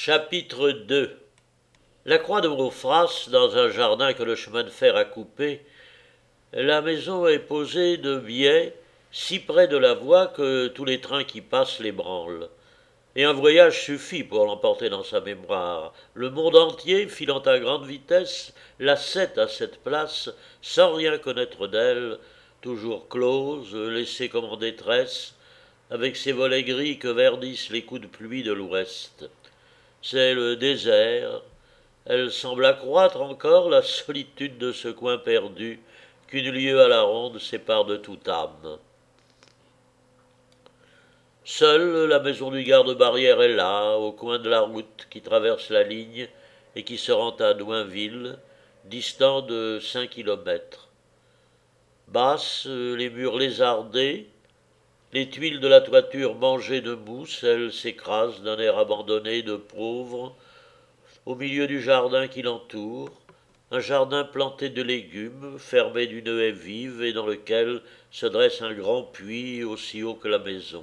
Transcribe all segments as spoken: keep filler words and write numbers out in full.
Chapitre deux. La croix de Maufras, dans un jardin que le chemin de fer a coupé, la maison est posée de biais, si près de la voie que tous les trains qui passent l'ébranlent. Et un voyage suffit pour l'emporter dans sa mémoire. Le monde entier, filant à grande vitesse, la cède à cette place, sans rien connaître d'elle, toujours close, laissée comme en détresse, avec ses volets gris que verdissent les coups de pluie de l'ouest. C'est le désert. Elle semble accroître encore la solitude de ce coin perdu qu'une lieue à la ronde sépare de toute âme. Seule la maison du garde-barrière est là, au coin de la route qui traverse la ligne et qui se rend à Douinville, distant de cinq kilomètres. Basse, les murs lézardés, les tuiles de la toiture mangées de mousse, elle s'écrase d'un air abandonné de pauvre, au milieu du jardin qui l'entoure, un jardin planté de légumes, fermé d'une haie vive et dans lequel se dresse un grand puits aussi haut que la maison.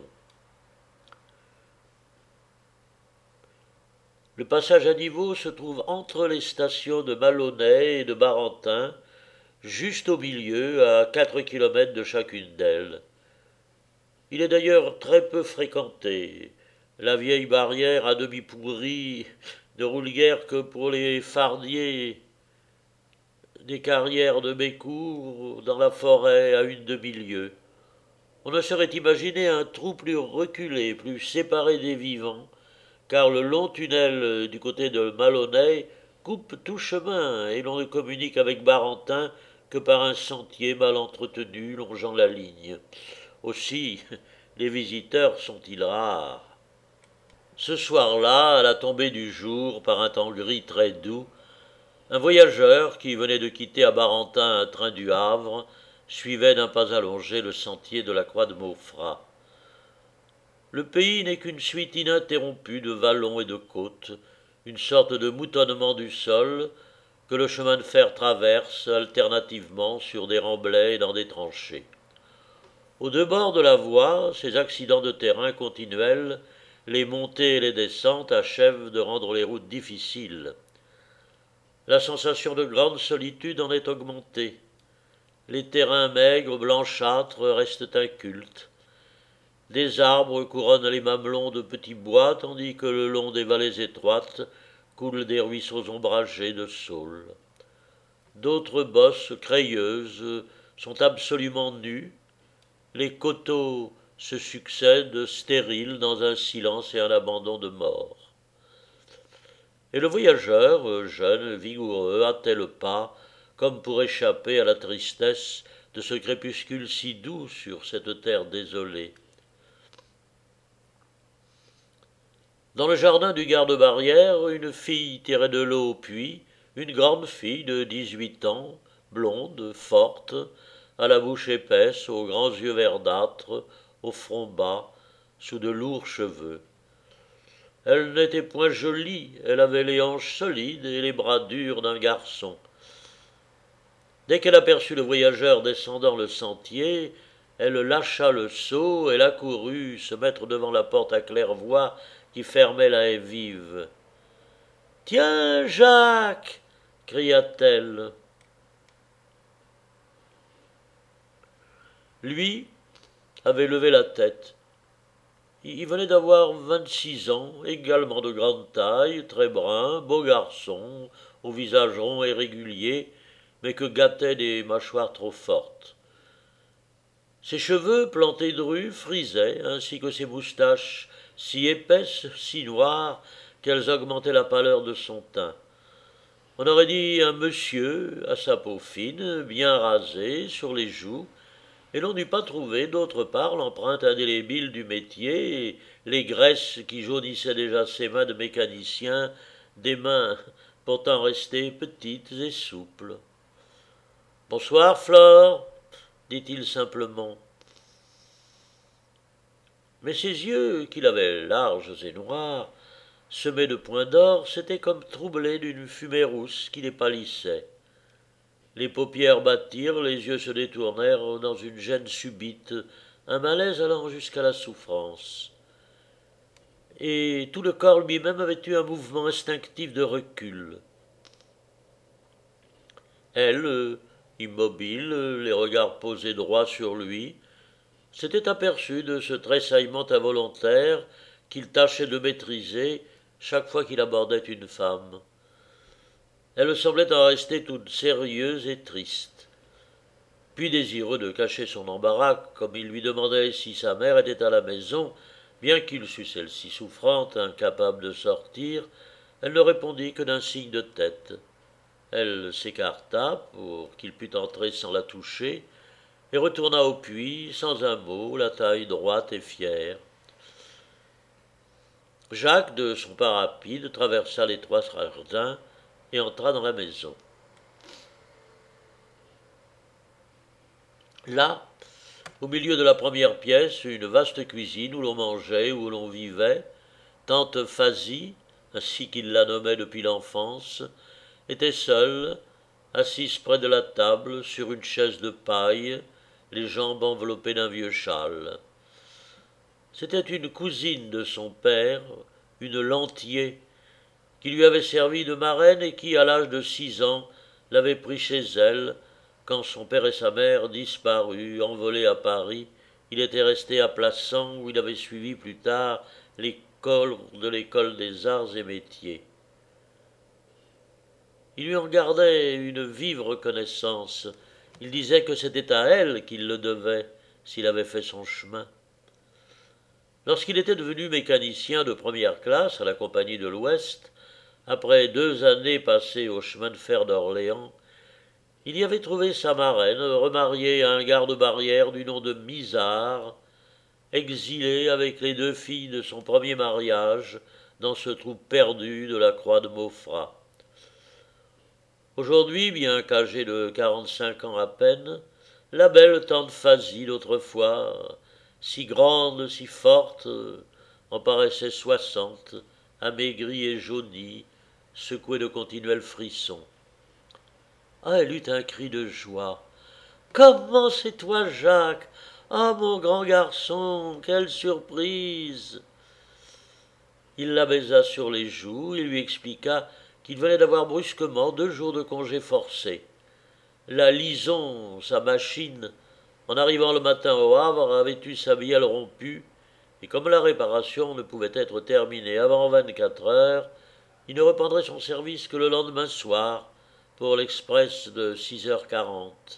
Le passage à niveau se trouve entre les stations de Malonnet et de Barentin, juste au milieu, à quatre kilomètres de chacune d'elles. Il est d'ailleurs très peu fréquenté. La vieille barrière à demi pourrie ne roule guère que pour les fardiers des carrières de Bécourt dans la forêt à une demi-lieue. On ne saurait imaginer un trou plus reculé, plus séparé des vivants, car le long tunnel du côté de Malonnet coupe tout chemin et l'on ne communique avec Barentin que par un sentier mal entretenu longeant la ligne. Aussi, les visiteurs sont-ils rares. Ce soir-là, à la tombée du jour, par un temps gris très doux, un voyageur qui venait de quitter à Barentin un train du Havre suivait d'un pas allongé le sentier de la croix de Maufras. Le pays n'est qu'une suite ininterrompue de vallons et de côtes, une sorte de moutonnement du sol que le chemin de fer traverse alternativement sur des remblais et dans des tranchées. Aux deux bords de la voie, ces accidents de terrain continuels, les montées et les descentes achèvent de rendre les routes difficiles. La sensation de grande solitude en est augmentée. Les terrains maigres, blanchâtres, restent incultes. Des arbres couronnent les mamelons de petits bois, tandis que le long des vallées étroites coulent des ruisseaux ombragés de saules. D'autres bosses crayeuses sont absolument nues. Les coteaux se succèdent stériles dans un silence et un abandon de mort. Et le voyageur, jeune, vigoureux, hâtait le pas, comme pour échapper à la tristesse de ce crépuscule si doux sur cette terre désolée. Dans le jardin du garde-barrière, une fille tirait de l'eau au puits, une grande fille de dix-huit ans, blonde, forte, à la bouche épaisse, aux grands yeux verdâtres, au front bas, sous de lourds cheveux. Elle n'était point jolie, elle avait les hanches solides et les bras durs d'un garçon. Dès qu'elle aperçut le voyageur descendant le sentier, elle lâcha le seau, elle accourut se mettre devant la porte à claire-voie qui fermait la haie vive. « Tiens, Jacques !» cria-t-elle. Lui avait levé la tête. Il venait d'avoir vingt-six ans, également de grande taille, très brun, beau garçon, au visage rond et régulier, mais que gâtaient des mâchoires trop fortes. Ses cheveux, plantés drus, frisaient, ainsi que ses moustaches, si épaisses, si noires, qu'elles augmentaient la pâleur de son teint. On aurait dit un monsieur, à sa peau fine, bien rasée, sur les joues, et l'on n'eût pas trouvé d'autre part l'empreinte indélébile du métier et les graisses qui jaunissaient déjà ses mains de mécanicien, des mains pourtant restées petites et souples. « Bonsoir, Flore !» dit-il simplement. Mais ses yeux, qu'il avait larges et noirs, semés de points d'or, s'étaient comme troublés d'une fumée rousse qui les pâlissait. Les paupières battirent, les yeux se détournèrent dans une gêne subite, un malaise allant jusqu'à la souffrance. et tout le corps lui-même avait eu un mouvement instinctif de recul. Elle, euh, immobile, euh, les regards posés droit sur lui, s'était aperçue de ce tressaillement involontaire qu'il tâchait de maîtriser chaque fois qu'il abordait une femme. Elle semblait en rester toute sérieuse et triste. Puis, désireux de cacher son embarras, comme il lui demandait si sa mère était à la maison, bien qu'il sût celle-ci souffrante, incapable de sortir, elle ne répondit que d'un signe de tête. Elle s'écarta pour qu'il pût entrer sans la toucher, et retourna au puits, sans un mot, la taille droite et fière. Jacques, de son pas rapide, traversa l'étroit jardin et entra dans la maison. Là, au milieu de la première pièce, une vaste cuisine où l'on mangeait, où l'on vivait, tante Phasie, ainsi qu'il la nommait depuis l'enfance, était seule, assise près de la table, sur une chaise de paille, les jambes enveloppées d'un vieux châle. C'était une cousine de son père, une Lantier, qui lui avait servi de marraine et qui, à l'âge de six ans, l'avait pris chez elle, quand son père et sa mère, disparus, envolés à Paris, il était resté à Plassans où il avait suivi plus tard l'école de l'école des arts et métiers. Il lui en gardait une vive reconnaissance. Il disait que c'était à elle qu'il le devait, s'il avait fait son chemin. Lorsqu'il était devenu mécanicien de première classe à la Compagnie de l'Ouest, après deux années passées au chemin de fer d'Orléans, il y avait trouvé sa marraine, remariée à un garde-barrière du nom de Misard, exilé avec les deux filles de son premier mariage dans ce trou perdu de la croix de Maufras. Aujourd'hui, bien qu'âgée de quarante-cinq ans à peine, la belle tante Phasie d'autrefois, si grande, si forte, en paraissait soixante, amaigrie et jaunie, secouée de continuels frissons. Ah, elle eut un cri de joie. Comment c'est toi, Jacques? Ah, mon grand garçon, quelle surprise! Il la baisa sur les joues et lui expliqua qu'il venait d'avoir brusquement deux jours de congé forcé. La Lison, sa machine, en arrivant le matin au Havre, avait eu sa bielle rompue, et comme la réparation ne pouvait être terminée avant vingt-quatre heures, il ne reprendrait son service que le lendemain soir, pour l'express de six heures quarante.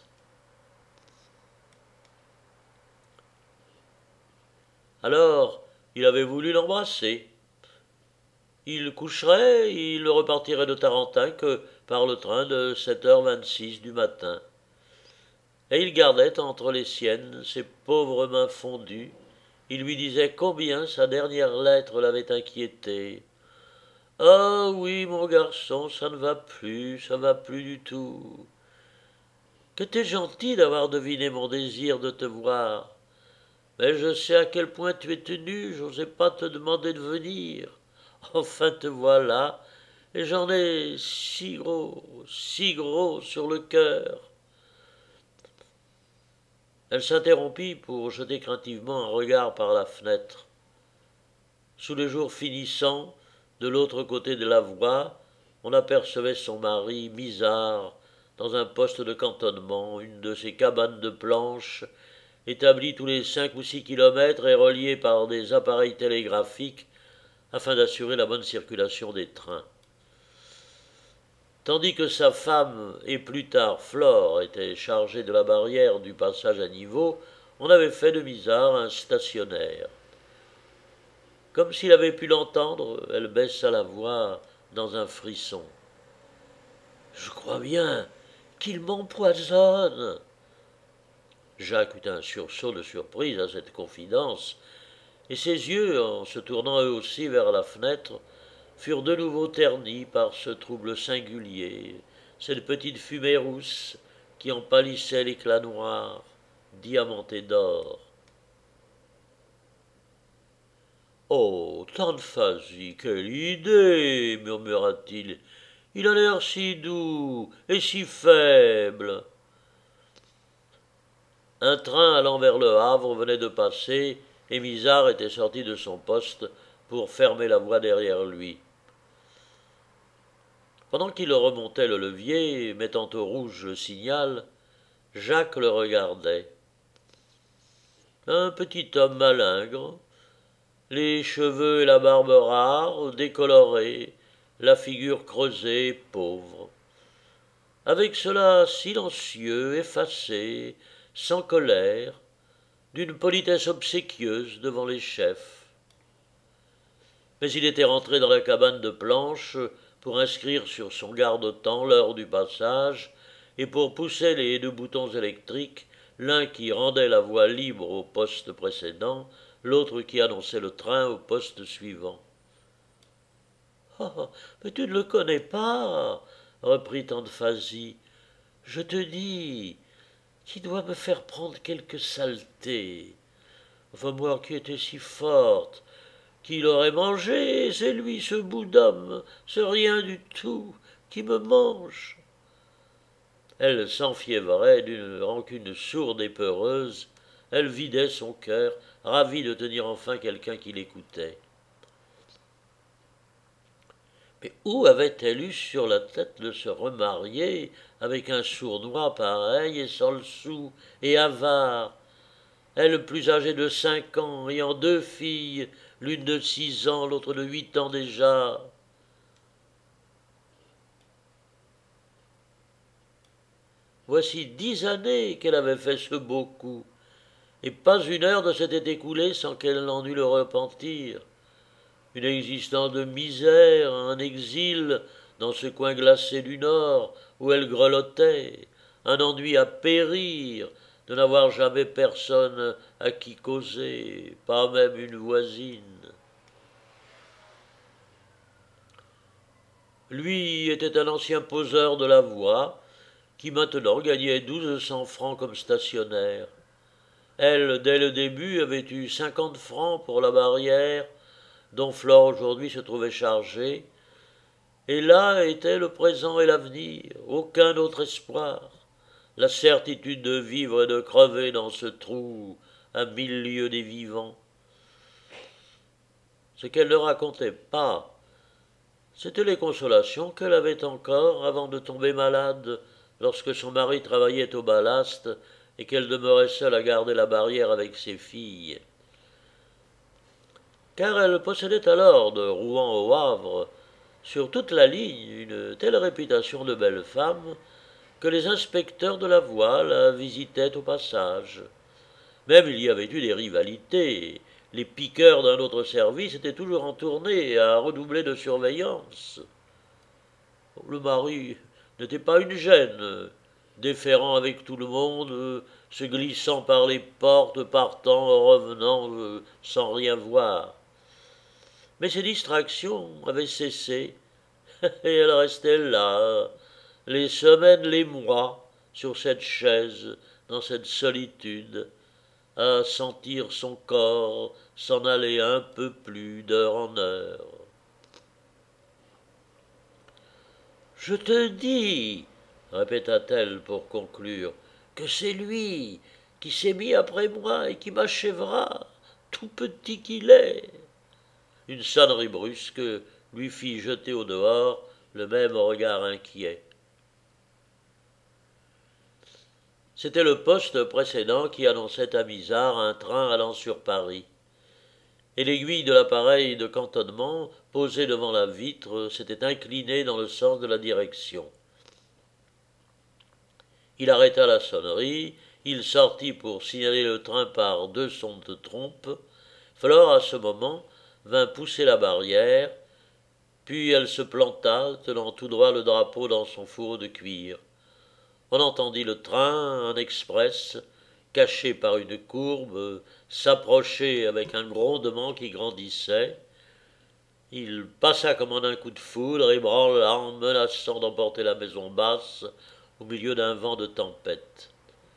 Alors, il avait voulu l'embrasser. Il coucherait, il ne repartirait de Tarentin que par le train de sept heures vingt-six du matin. Et il gardait entre les siennes ses pauvres mains fondues. Il lui disait combien sa dernière lettre l'avait inquiété. « Ah oui, mon garçon, ça ne va plus, ça ne va plus du tout. Que t'es gentil d'avoir deviné mon désir de te voir. Mais je sais à quel point tu es tenu, j'osais pas te demander de venir. Enfin te voilà, et j'en ai si gros, si gros sur le cœur. » Elle s'interrompit pour jeter craintivement un regard par la fenêtre. Sous le jour finissant, de l'autre côté de la voie, on apercevait son mari, Misard, dans un poste de cantonnement, une de ces cabanes de planches, établies tous les cinq ou six kilomètres et reliées par des appareils télégraphiques afin d'assurer la bonne circulation des trains. Tandis que sa femme et plus tard Flore étaient chargées de la barrière du passage à niveau, on avait fait de Misard un stationnaire. Comme s'il avait pu l'entendre, elle baissa la voix dans un frisson. « Je crois bien qu'il m'empoisonne. » Jacques eut un sursaut de surprise à cette confidence, et ses yeux, en se tournant eux aussi vers la fenêtre, furent de nouveau ternis par ce trouble singulier, cette petite fumée rousse qui en pâlissait l'éclat noir, diamanté d'or. « Oh, tante Phasie, quelle idée !» murmura-t-il. « Il a l'air si doux et si faible. » Un train allant vers le Havre venait de passer, et Misard était sorti de son poste pour fermer la voie derrière lui. Pendant qu'il remontait le levier, mettant au rouge le signal, Jacques le regardait. Un petit homme malingre, les cheveux et la barbe rares, décolorés, la figure creusée et pauvre. Avec cela silencieux, effacé, sans colère, d'une politesse obséquieuse devant les chefs. Mais il était rentré dans la cabane de planches pour inscrire sur son garde-temps l'heure du passage et pour pousser les deux boutons électriques, l'un qui rendait la voie libre au poste précédent, l'autre qui annonçait le train au poste suivant. « Oh, mais tu ne le connais pas, reprit Tante Phasie. Je te dis, qui doit me faire prendre quelque saleté. Enfin, moi qui étais si forte, qui l'aurait mangé, c'est lui, ce bout d'homme, ce rien du tout, qui me mange. » Elle s'enfiévrait d'une rancune sourde et peureuse. Elle vidait son cœur, ravie de tenir enfin quelqu'un qui l'écoutait. Mais où avait-elle eu sur la tête de se remarier avec un sournois pareil et sans le sou et avare, elle plus âgée de cinq ans, ayant deux filles, l'une de six ans, l'autre de huit ans déjà. Voici dix années qu'elle avait fait ce beau coup, et pas une heure ne s'était écoulée sans qu'elle n'en eût le repentir. Une existence de misère, un exil dans ce coin glacé du Nord où elle grelottait, un ennui à périr, de n'avoir jamais personne à qui causer, pas même une voisine. Lui était un ancien poseur de la voie, qui maintenant gagnait douze cents francs comme stationnaire. Elle, dès le début, avait eu cinquante francs pour la barrière, dont Flore aujourd'hui se trouvait chargée, et là était le présent et l'avenir, aucun autre espoir, la certitude de vivre et de crever dans ce trou à mille lieues des vivants. Ce qu'elle ne racontait pas, c'étaient les consolations qu'elle avait encore avant de tomber malade, lorsque son mari travaillait au ballast et qu'elle demeurait seule à garder la barrière avec ses filles. Car elle possédait alors, de Rouen au Havre, sur toute la ligne, une telle réputation de belle femme que les inspecteurs de la voie la visitaient au passage. Même il y avait eu des rivalités. Les piqueurs d'un autre service étaient toujours en tournée à redoubler de surveillance. Le mari n'était pas une gêne, déférant avec tout le monde, se glissant par les portes, partant, revenant, sans rien voir. Mais ses distractions avaient cessé, et elle restait là, les semaines, les mois, sur cette chaise, dans cette solitude, à sentir son corps s'en aller un peu plus d'heure en heure. « Je te dis, répéta-t-elle pour conclure, que c'est lui qui s'est mis après moi et qui m'achèvera, tout petit qu'il est. » Une sonnerie brusque lui fit jeter au dehors le même regard inquiet. C'était le poste précédent qui annonçait à Misard un train allant sur Paris. Et l'aiguille de l'appareil de cantonnement, posé devant la vitre, s'était inclinée dans le sens de la direction. Il arrêta la sonnerie, il sortit pour signaler le train par deux sons de trompe. Flore, à ce moment, vint pousser la barrière, puis elle se planta, tenant tout droit le drapeau dans son fourreau de cuir. On entendit le train, un express, caché par une courbe, s'approcher avec un grondement qui grandissait. Il passa comme en un coup de foudre, ébranlant, menaçant d'emporter la maison basse au milieu d'un vent de tempête.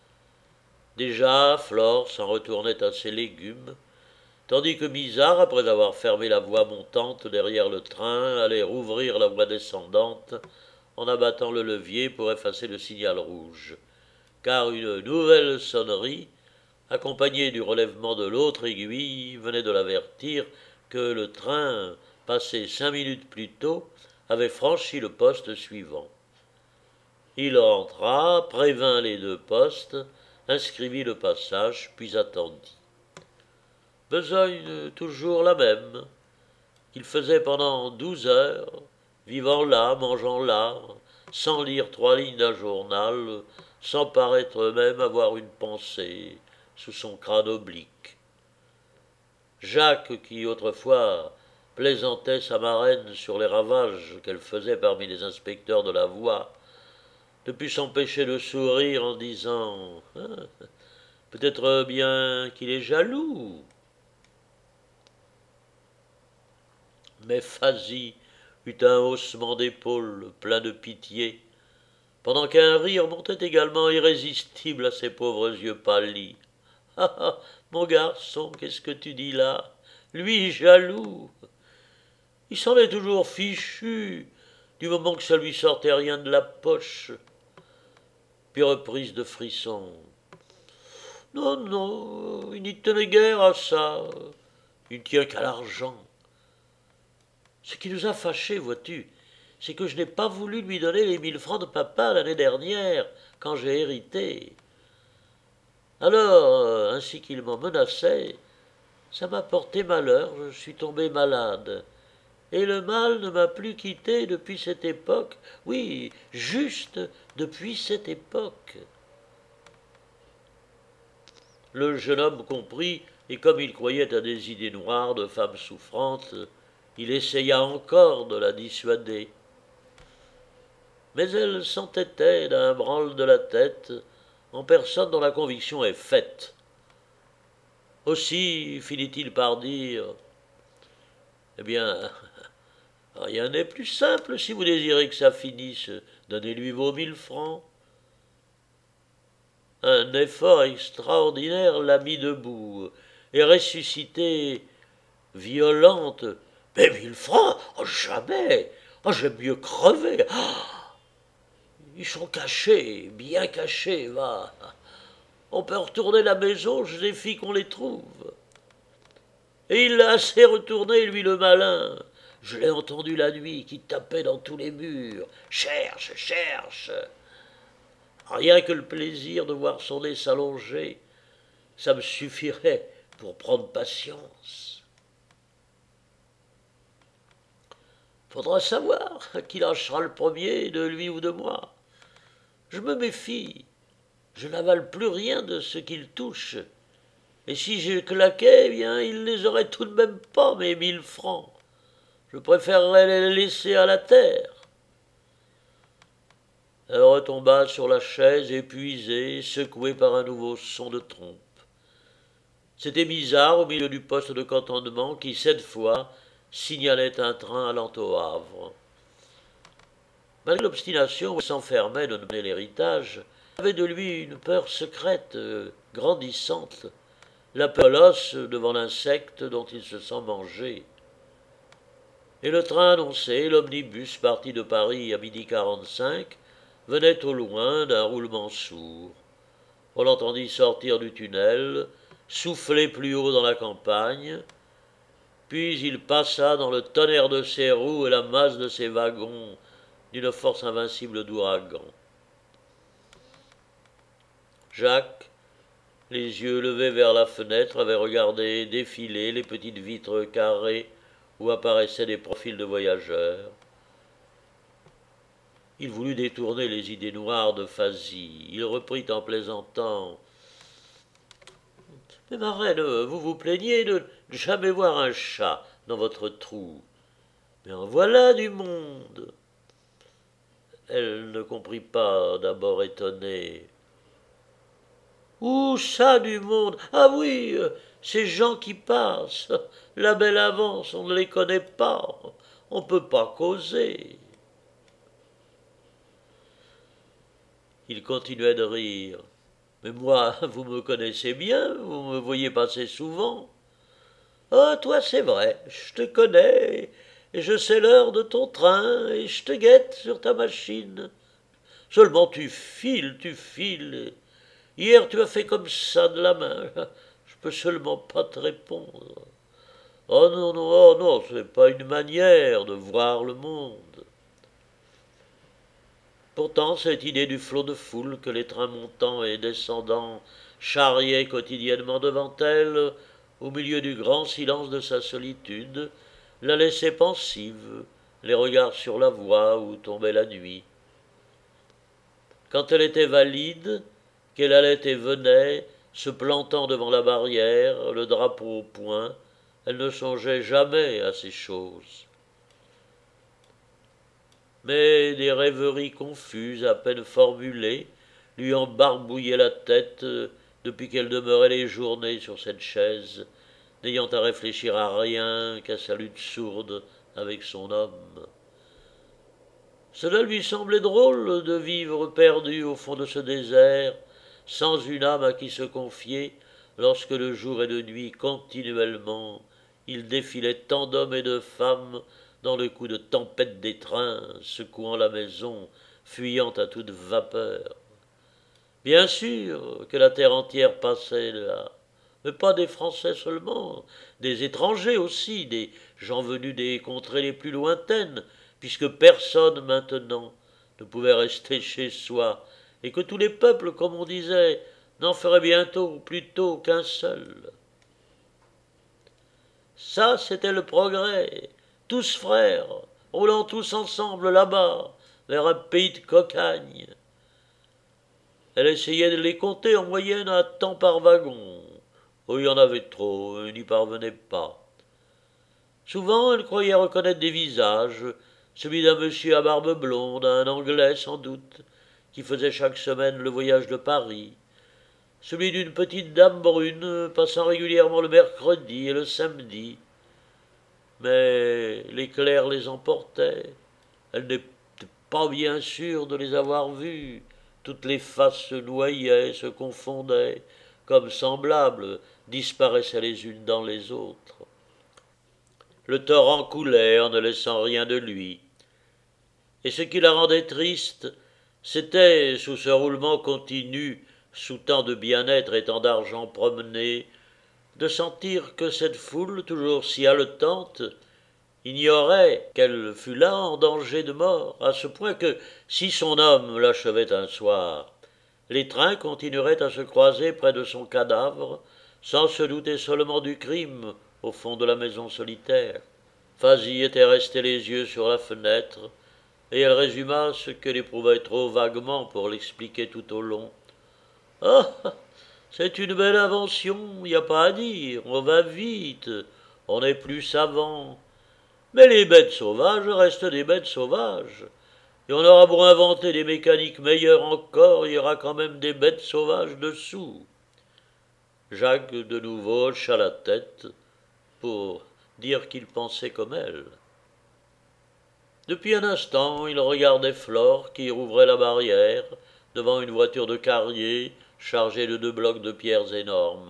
Déjà, Flore s'en retournait à ses légumes, tandis que Misard, après avoir fermé la voie montante derrière le train, allait rouvrir la voie descendante en abattant le levier pour effacer le signal rouge, car une nouvelle sonnerie, accompagnée du relèvement de l'autre aiguille, venait de l'avertir que le train, passé cinq minutes plus tôt, avait franchi le poste suivant. Il rentra, prévint les deux postes, inscrivit le passage, puis attendit. Besogne toujours la même. Il faisait pendant douze heures, vivant là, mangeant là, sans lire trois lignes d'un journal, sans paraître même avoir une pensée sous son crâne oblique. Jacques, qui autrefois plaisantait sa marraine sur les ravages qu'elle faisait parmi les inspecteurs de la voie, ne put s'empêcher de sourire en disant ah, « Peut-être bien qu'il est jaloux ». Mais Fazy eut un haussement d'épaules plein de pitié, pendant qu'un rire montait également irrésistible à ses pauvres yeux pâlis. « Ah ah, mon garçon, qu'est-ce que tu dis là? Lui jaloux! Il s'en est toujours fichu, du moment que ça lui sortait rien de la poche. » Puis reprise de frisson. « Non, non, il n'y tenait guère à ça. Il ne tient qu'à l'argent. Ce qui nous a fâchés, vois-tu, c'est que je n'ai pas voulu lui donner les mille francs de papa l'année dernière, quand j'ai hérité. Alors, ainsi qu'il m'en menaçait, ça m'a porté malheur, je suis tombé malade. Et le mal ne m'a plus quitté depuis cette époque, oui, juste depuis cette époque. » Le jeune homme comprit, et comme il croyait à des idées noires de femme souffrante, il essaya encore de la dissuader. Mais elle s'entêtait d'un branle de la tête, en personne dont la conviction est faite. Aussi finit-il par dire « Eh bien, rien n'est plus simple si vous désirez que ça finisse. Donnez-lui vos mille francs. » Un effort extraordinaire l'a mis debout, et ressuscité, violente. « Mais mille francs? Oh, jamais! Oh, j'aime mieux crever! Oh, ils sont cachés, bien cachés, va! On peut retourner la maison, je défie qu'on les trouve. » Et il l'a assez retourné, lui le malin. Je l'ai entendu la nuit, qui tapait dans tous les murs. « Cherche, cherche !» Rien que le plaisir de voir son nez s'allonger, ça me suffirait pour prendre patience. Faudra savoir qui lâchera le premier, de lui ou de moi. Je me méfie, je n'avale plus rien de ce qu'il touche. Et si je claquais, eh bien, il les aurait tout de même pas, mes mille francs. Je préférerais les laisser à la terre. Elle retomba sur la chaise, épuisée, secouée par un nouveau son de trompe. C'était bizarre au milieu du poste de cantonnement qui, cette fois, signalait un train allant au Havre. Malgré l'obstination où elle s'enfermait de donner l'héritage, elle avait de lui une peur secrète, euh, grandissante, la peur à l'os devant l'insecte dont il se sent mangé. Et le train annoncé, l'omnibus parti de Paris à midi quarante-cinq, venait au loin d'un roulement sourd. On l'entendit sortir du tunnel, souffler plus haut dans la campagne, puis il passa dans le tonnerre de ses roues et la masse de ses wagons d'une force invincible d'ouragan. Jacques, les yeux levés vers la fenêtre, avait regardé défiler les petites vitres carrées où apparaissaient des profils de voyageurs. Il voulut détourner les idées noires de Fazy. Il reprit en plaisantant. « Mais marraine, vous vous plaignez de ne jamais voir un chat dans votre trou. Mais en voilà du monde. » Elle ne comprit pas, d'abord étonnée. « Où ça du monde? Ah oui, ces gens qui passent. La belle avance, on ne les connaît pas. On ne peut pas causer. » Il continuait de rire. « Mais moi, vous me connaissez bien, vous me voyez passer souvent. »« Oh, toi, c'est vrai, je te connais, et je sais l'heure de ton train, et je te guette sur ta machine. Seulement tu files, tu files. Hier, tu as fait comme ça de la main. Je peux seulement pas te répondre. Oh non, non, oh non, ce n'est pas une manière de voir le monde. Pourtant, cette idée du flot de foule que les trains montants et descendants charriaient quotidiennement devant elle, au milieu du grand silence de sa solitude, la laissait pensive, les regards sur la voie où tombait la nuit. Quand elle était valide, qu'elle allait et venait, se plantant devant la barrière, le drapeau au poing, elle ne songeait jamais à ces choses. Mais des rêveries confuses, à peine formulées, lui embarbouillaient la tête depuis qu'elle demeurait les journées sur cette chaise, n'ayant à réfléchir à rien qu'à sa lutte sourde avec son homme. Cela lui semblait drôle de vivre perdu au fond de ce désert, sans une âme à qui se confier, lorsque de jour et de nuit continuellement il défilait tant d'hommes et de femmes dans le coup de tempête des trains, secouant la maison, fuyant à toute vapeur. Bien sûr que la terre entière passait là, mais pas des Français seulement, des étrangers aussi, des gens venus des contrées les plus lointaines, puisque personne maintenant ne pouvait rester chez soi, et que tous les peuples, comme on disait, n'en feraient bientôt ou plutôt qu'un seul. Ça, c'était le progrès, tous frères, roulant tous ensemble là-bas, vers un pays de cocagne. Elle essayait de les compter en moyenne à temps par wagon. Oh, il y en avait trop, elle n'y parvenait pas. Souvent, elle croyait reconnaître des visages, celui d'un monsieur à barbe blonde, un Anglais sans doute, qui faisait chaque semaine le voyage de Paris, celui d'une petite dame brune, passant régulièrement le mercredi et le samedi. Mais l'éclair les emportait. Elle n'était pas bien sûre de les avoir vus. Toutes les faces se noyaient, se confondaient, comme semblables, disparaissaient les unes dans les autres. Le torrent coulait en ne laissant rien de lui. Et ce qui la rendait triste, c'était, sous ce roulement continu, sous tant de bien-être et tant d'argent promené, de sentir que cette foule, toujours si haletante, ignorait qu'elle fût là en danger de mort, à ce point que, si son homme l'achevait un soir, les trains continueraient à se croiser près de son cadavre, sans se douter seulement du crime au fond de la maison solitaire. Fazy était resté les yeux sur la fenêtre, et elle résuma ce qu'elle éprouvait trop vaguement pour l'expliquer tout au long. « Ah, c'est une belle invention, il n'y a pas à dire, on va vite, on est plus savant. Mais les bêtes sauvages restent des bêtes sauvages. Et on aura beau inventer des mécaniques meilleures encore, il y aura quand même des bêtes sauvages dessous. » Jacques de nouveau hocha la tête pour dire qu'il pensait comme elle. Depuis un instant, il regardait Flore qui rouvrait la barrière devant une voiture de carrier chargée de deux blocs de pierres énormes.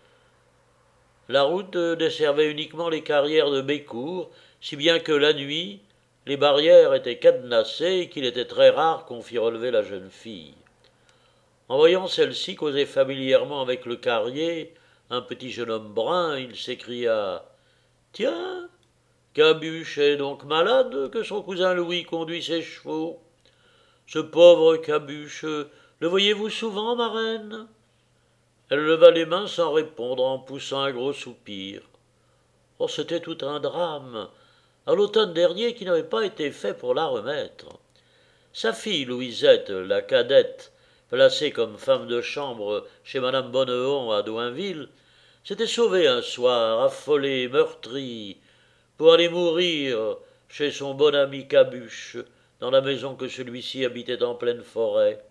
La route desservait uniquement les carrières de Bécourt, si bien que la nuit, les barrières étaient cadenassées et qu'il était très rare qu'on fît relever la jeune fille. En voyant celle-ci causer familièrement avec le carrier, un petit jeune homme brun, il s'écria « Tiens, Cabuche est donc malade que son cousin Louis conduit ses chevaux. Ce pauvre Cabuche, le voyez-vous souvent, ma reine ?» Elle leva les mains sans répondre en poussant un gros soupir. Oh, c'était tout un drame, à l'automne dernier, qui n'avait pas été fait pour la remettre. Sa fille Louisette, la cadette, placée comme femme de chambre chez madame Bonneton à Douinville, s'était sauvée un soir, affolée, meurtrie, pour aller mourir chez son bon ami Cabuche, dans la maison que celui-ci habitait en pleine forêt.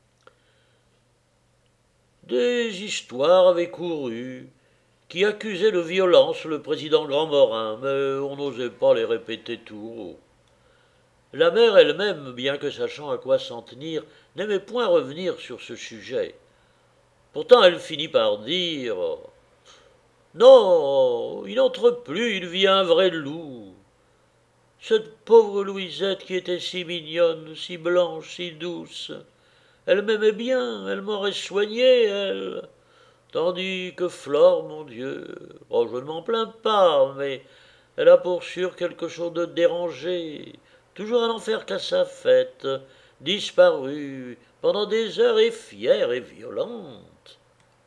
Des histoires avaient couru, qui accusaient de violence le président Grandmorin, mais on n'osait pas les répéter tout haut. La mère elle-même, bien que sachant à quoi s'en tenir, n'aimait point revenir sur ce sujet. Pourtant elle finit par dire « Non, il n'entre plus, il vit un vrai loup. Cette pauvre Louisette qui était si mignonne, si blanche, si douce, elle m'aimait bien, elle m'aurait soignée, elle. tandis que Flore, mon Dieu, oh, je ne m'en plains pas, mais elle a pour sûr quelque chose de dérangé, toujours à n'en faire qu'à sa fête, disparue pendant des heures et fière et violente.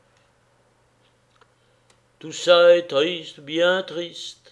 Tout ça est triste, bien triste.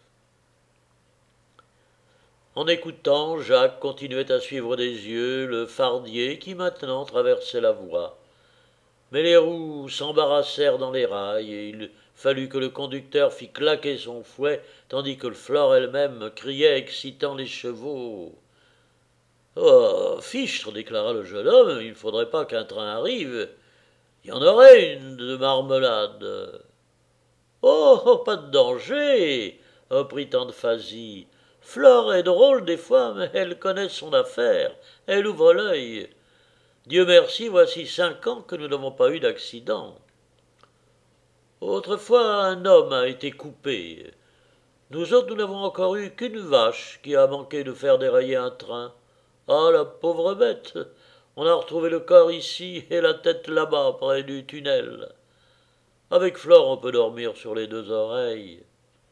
En écoutant, Jacques continuait à suivre des yeux le fardier qui maintenant traversait la voie. Mais les roues s'embarrassèrent dans les rails et il fallut que le conducteur fît claquer son fouet tandis que Flore elle-même criait excitant les chevaux. Oh, fichtre, déclara le jeune homme, il ne faudrait pas qu'un train arrive. Il y en aurait une de marmelade. Oh, oh, pas de danger, reprit Anne-Phasie. Flore est drôle des fois, mais elle connaît son affaire. Elle ouvre l'œil. Dieu merci, voici cinq ans que nous n'avons pas eu d'accident. Autrefois, un homme a été coupé. Nous autres, nous n'avons encore eu qu'une vache qui a manqué de faire dérailler un train. Ah, la pauvre bête! On a retrouvé le corps ici et la tête là-bas, près du tunnel. Avec Flore, on peut dormir sur les deux oreilles.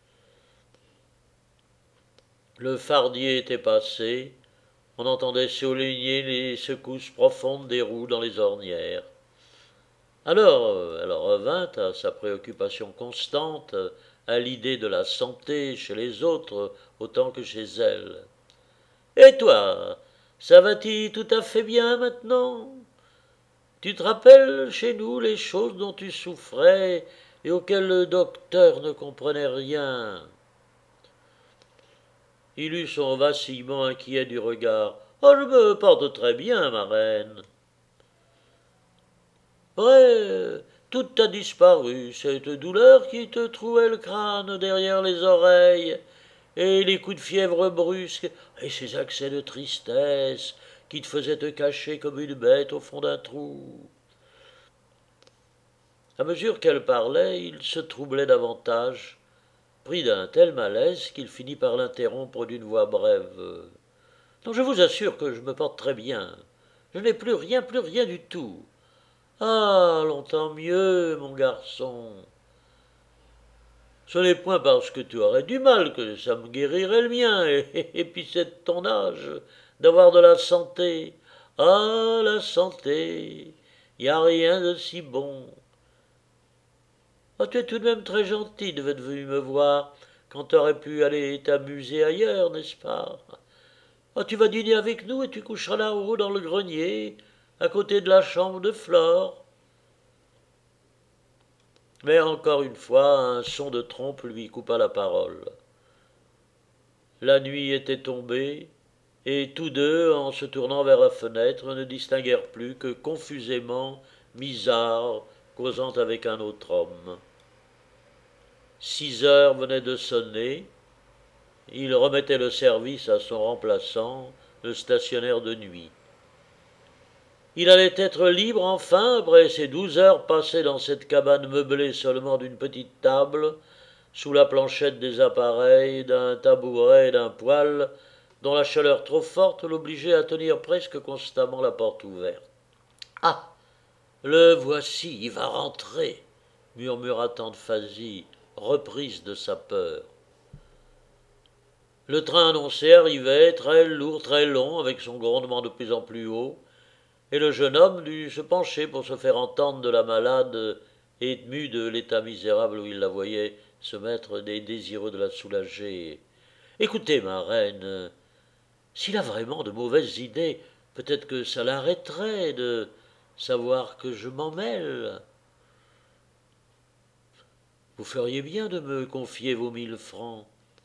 Le fardier était passé. On entendait souligner les secousses profondes des roues dans les ornières. Alors, elle revint à sa préoccupation constante, à l'idée de la santé chez les autres autant que chez elle. « Et toi, ça va-t-il tout à fait bien maintenant? Tu te rappelles chez nous les choses dont tu souffrais et auxquelles le docteur ne comprenait rien ?» Il eut son vacillement inquiet du regard. « Oh, je me porte très bien, ma reine. » Vrai, tout a disparu, cette douleur qui te trouait le crâne derrière les oreilles, et les coups de fièvre brusques, et ces accès de tristesse qui te faisaient te cacher comme une bête au fond d'un trou. À mesure qu'elle parlait, il se troublait davantage, pris d'un tel malaise qu'il finit par l'interrompre d'une voix brève. « Non, je vous assure que je me porte très bien. Je n'ai plus rien, plus rien du tout. Ah, longtemps mieux, mon garçon. Ce n'est point parce que tu aurais du mal que ça me guérirait le mien, et, et puis c'est de ton âge, d'avoir de la santé. Ah, la santé, il n'y a rien de si bon. Ah, tu es tout de même très gentil de être venu me voir, quand tu aurais pu aller t'amuser ailleurs, n'est-ce pas? Ah, tu vas dîner avec nous et tu coucheras là-haut dans le grenier, à côté de la chambre de Flore. » Mais encore une fois, un son de trompe lui coupa la parole. La nuit était tombée, et tous deux, en se tournant vers la fenêtre, ne distinguèrent plus que confusément Misard causant avec un autre homme. Six heures venaient de sonner. Il remettait le service à son remplaçant, le stationnaire de nuit. Il allait être libre enfin, après ces douze heures passées dans cette cabane meublée seulement d'une petite table, sous la planchette des appareils, d'un tabouret et d'un poêle, dont la chaleur trop forte l'obligeait à tenir presque constamment la porte ouverte. « Ah, le voici, il va rentrer !» murmura Anne-Phasie, reprise de sa peur. Le train annoncé arrivait, très lourd, très long, avec son grondement de plus en plus haut, et le jeune homme dut se pencher pour se faire entendre de la malade, ému de l'état misérable où il la voyait se mettre et désireux de la soulager. « Écoutez, ma reine, s'il a vraiment de mauvaises idées, peut-être que ça l'arrêterait de savoir que je m'en mêle. Vous feriez bien de me confier vos mille francs. »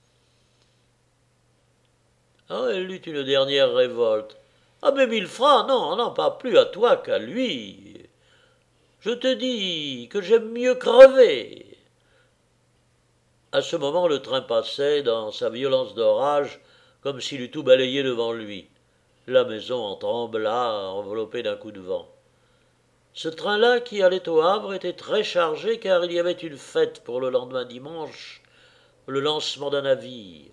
Ah, elle eut une dernière révolte. « Ah, mais mille francs, non, non, pas plus à toi qu'à lui. Je te dis que j'aime mieux crever. » À ce moment, le train passait, dans sa violence d'orage, comme s'il eût tout balayé devant lui. La maison en trembla, enveloppée d'un coup de vent. Ce train-là, qui allait au Havre, était très chargé, car il y avait une fête pour le lendemain dimanche, le lancement d'un navire.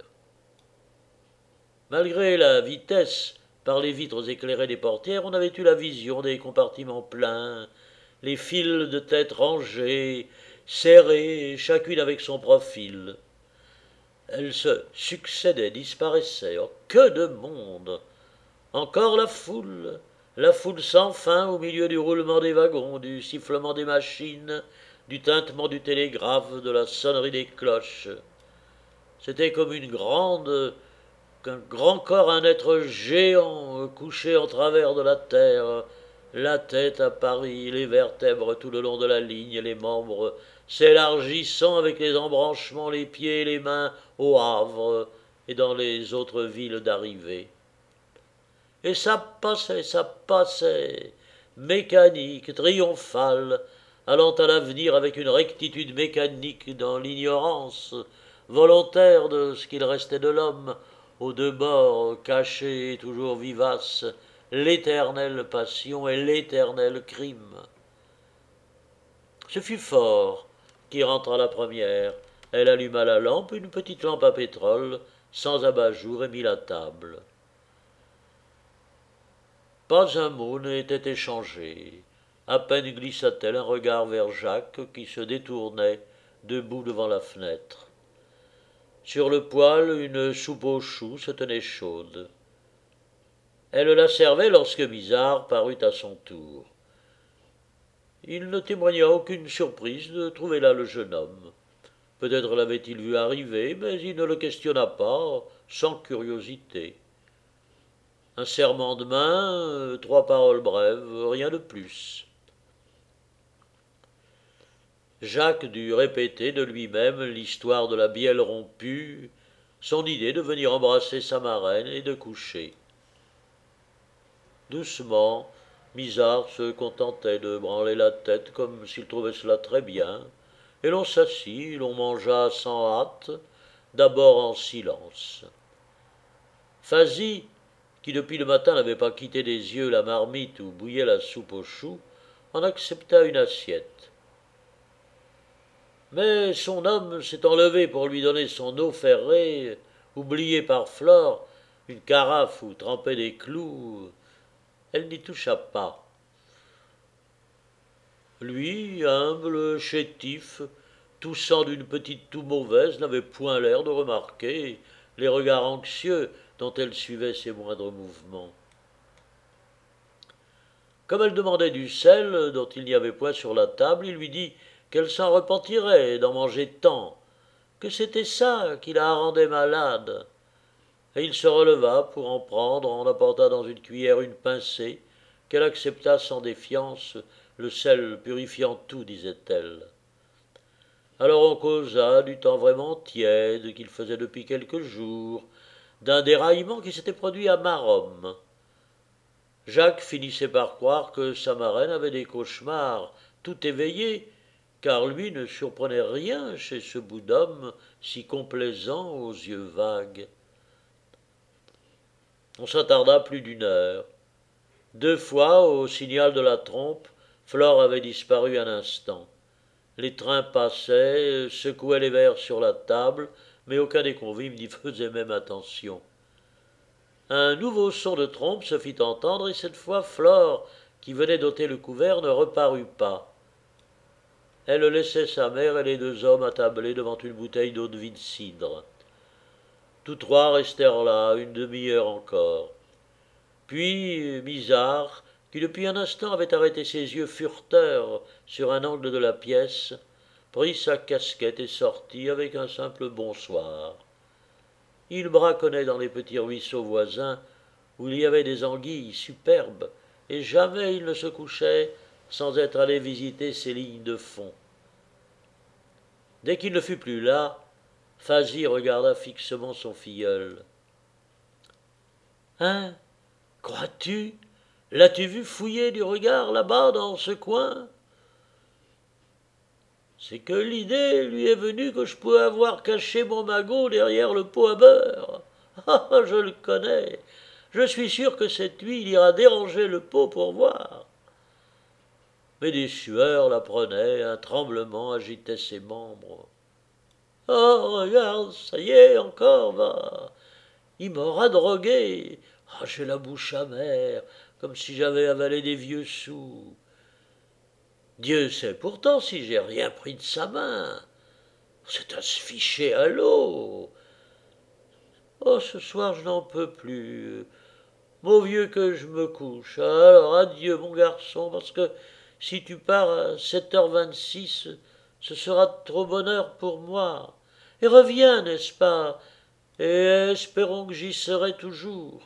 Malgré la vitesse, par les vitres éclairées des portières, on avait eu la vision des compartiments pleins, les files de têtes rangées, serrées, chacune avec son profil. Elles se succédaient, disparaissaient. Oh, que de monde! Encore la foule, la foule sans fin au milieu du roulement des wagons, du sifflement des machines, du tintement du télégraphe, de la sonnerie des cloches. C'était comme une grande, qu'un grand corps, un être géant couché en travers de la terre, la tête à Paris, les vertèbres tout le long de la ligne, les membres s'élargissant avec les embranchements, les pieds et les mains au Havre et dans les autres villes d'arrivée. Et ça passait, ça passait, mécanique, triomphal, allant à l'avenir avec une rectitude mécanique dans l'ignorance volontaire de ce qu'il restait de l'homme, aux deux bords, caché et toujours vivace, l'éternelle passion et l'éternel crime. Ce fut Fort qui rentra la première. Elle alluma la lampe, une petite lampe à pétrole, sans abat-jour, et mit la table. Pas un mot n'était échangé. À peine glissa-t-elle un regard vers Jacques qui se détournait, debout devant la fenêtre. Sur le poêle, une soupe aux choux se tenait chaude. Elle la servait lorsque Misard parut à son tour. Il ne témoigna aucune surprise de trouver là le jeune homme. Peut-être l'avait-il vu arriver, mais il ne le questionna pas, sans curiosité. Un serrement de main, trois paroles brèves, rien de plus. Jacques dut répéter de lui-même l'histoire de la bielle rompue, son idée de venir embrasser sa marraine et de coucher. Doucement, Misard se contentait de branler la tête comme s'il trouvait cela très bien, et l'on s'assit, l'on mangea sans hâte, d'abord en silence. Fazy, qui depuis le matin n'avait pas quitté des yeux la marmite où bouillait la soupe aux choux, en accepta une assiette. Mais son homme s'étant levé pour lui donner son eau ferrée, oubliée par Flore, une carafe où trempaient des clous, elle n'y toucha pas. Lui, humble, chétif, toussant d'une petite toux mauvaise, n'avait point l'air de remarquer les regards anxieux dont elle suivait ses moindres mouvements. Comme elle demandait du sel, dont il n'y avait point sur la table, il lui dit qu'elle s'en repentirait d'en manger tant, que c'était ça qui la rendait malade. Et il se releva pour en prendre, en apporta dans une cuillère une pincée, qu'elle accepta sans défiance, le sel purifiant tout, disait-elle. Alors on causa du temps vraiment tiède qu'il faisait depuis quelques jours, d'un déraillement qui s'était produit à Maromme. Jacques finissait par croire que sa marraine avait des cauchemars, tout éveillés, car lui ne surprenait rien chez ce bout d'homme si complaisant aux yeux vagues. On s'attarda plus d'une heure. Deux fois, au signal de la trompe, Flore avait disparu un instant. Les trains passaient, secouaient les verres sur la table, mais aucun des convives n'y faisait même attention. Un nouveau son de trompe se fit entendre, et cette fois Flore, qui venait d'ôter le couvert, ne reparut pas. Elle laissait sa mère et les deux hommes attablés devant une bouteille d'eau-de-vie de cidre. Tous trois restèrent là une demi-heure encore. Puis Misard, qui depuis un instant avait arrêté ses yeux furteurs sur un angle de la pièce, prit sa casquette et sortit avec un simple bonsoir. Il braconnait dans les petits ruisseaux voisins où il y avait des anguilles superbes, et jamais il ne se couchait sans être allé visiter ses lignes de fond. Dès qu'il ne fut plus là, Fazy regarda fixement son filleul. « Hein, crois-tu? L'as-tu vu fouiller du regard là-bas dans ce coin ?» C'est que l'idée lui est venue que je pouvais avoir caché mon magot derrière le pot à beurre. Ah, je le connais. Je suis sûr que cette nuit, il ira déranger le pot pour voir. Mais des sueurs la prenaient, un tremblement agitait ses membres. Oh, regarde, ça y est, encore, va. Il m'aura drogué. Ah, j'ai la bouche amère, comme si j'avais avalé des vieux sous. Dieu sait pourtant si j'ai rien pris de sa main. C'est à se ficher à l'eau. Oh, ce soir je n'en peux plus. Mon vieux que je me couche. Alors adieu mon garçon, parce que si tu pars à sept heures vingt-six, ce sera de trop bonne heure pour moi. Et reviens, n'est-ce pas? Et espérons que j'y serai toujours.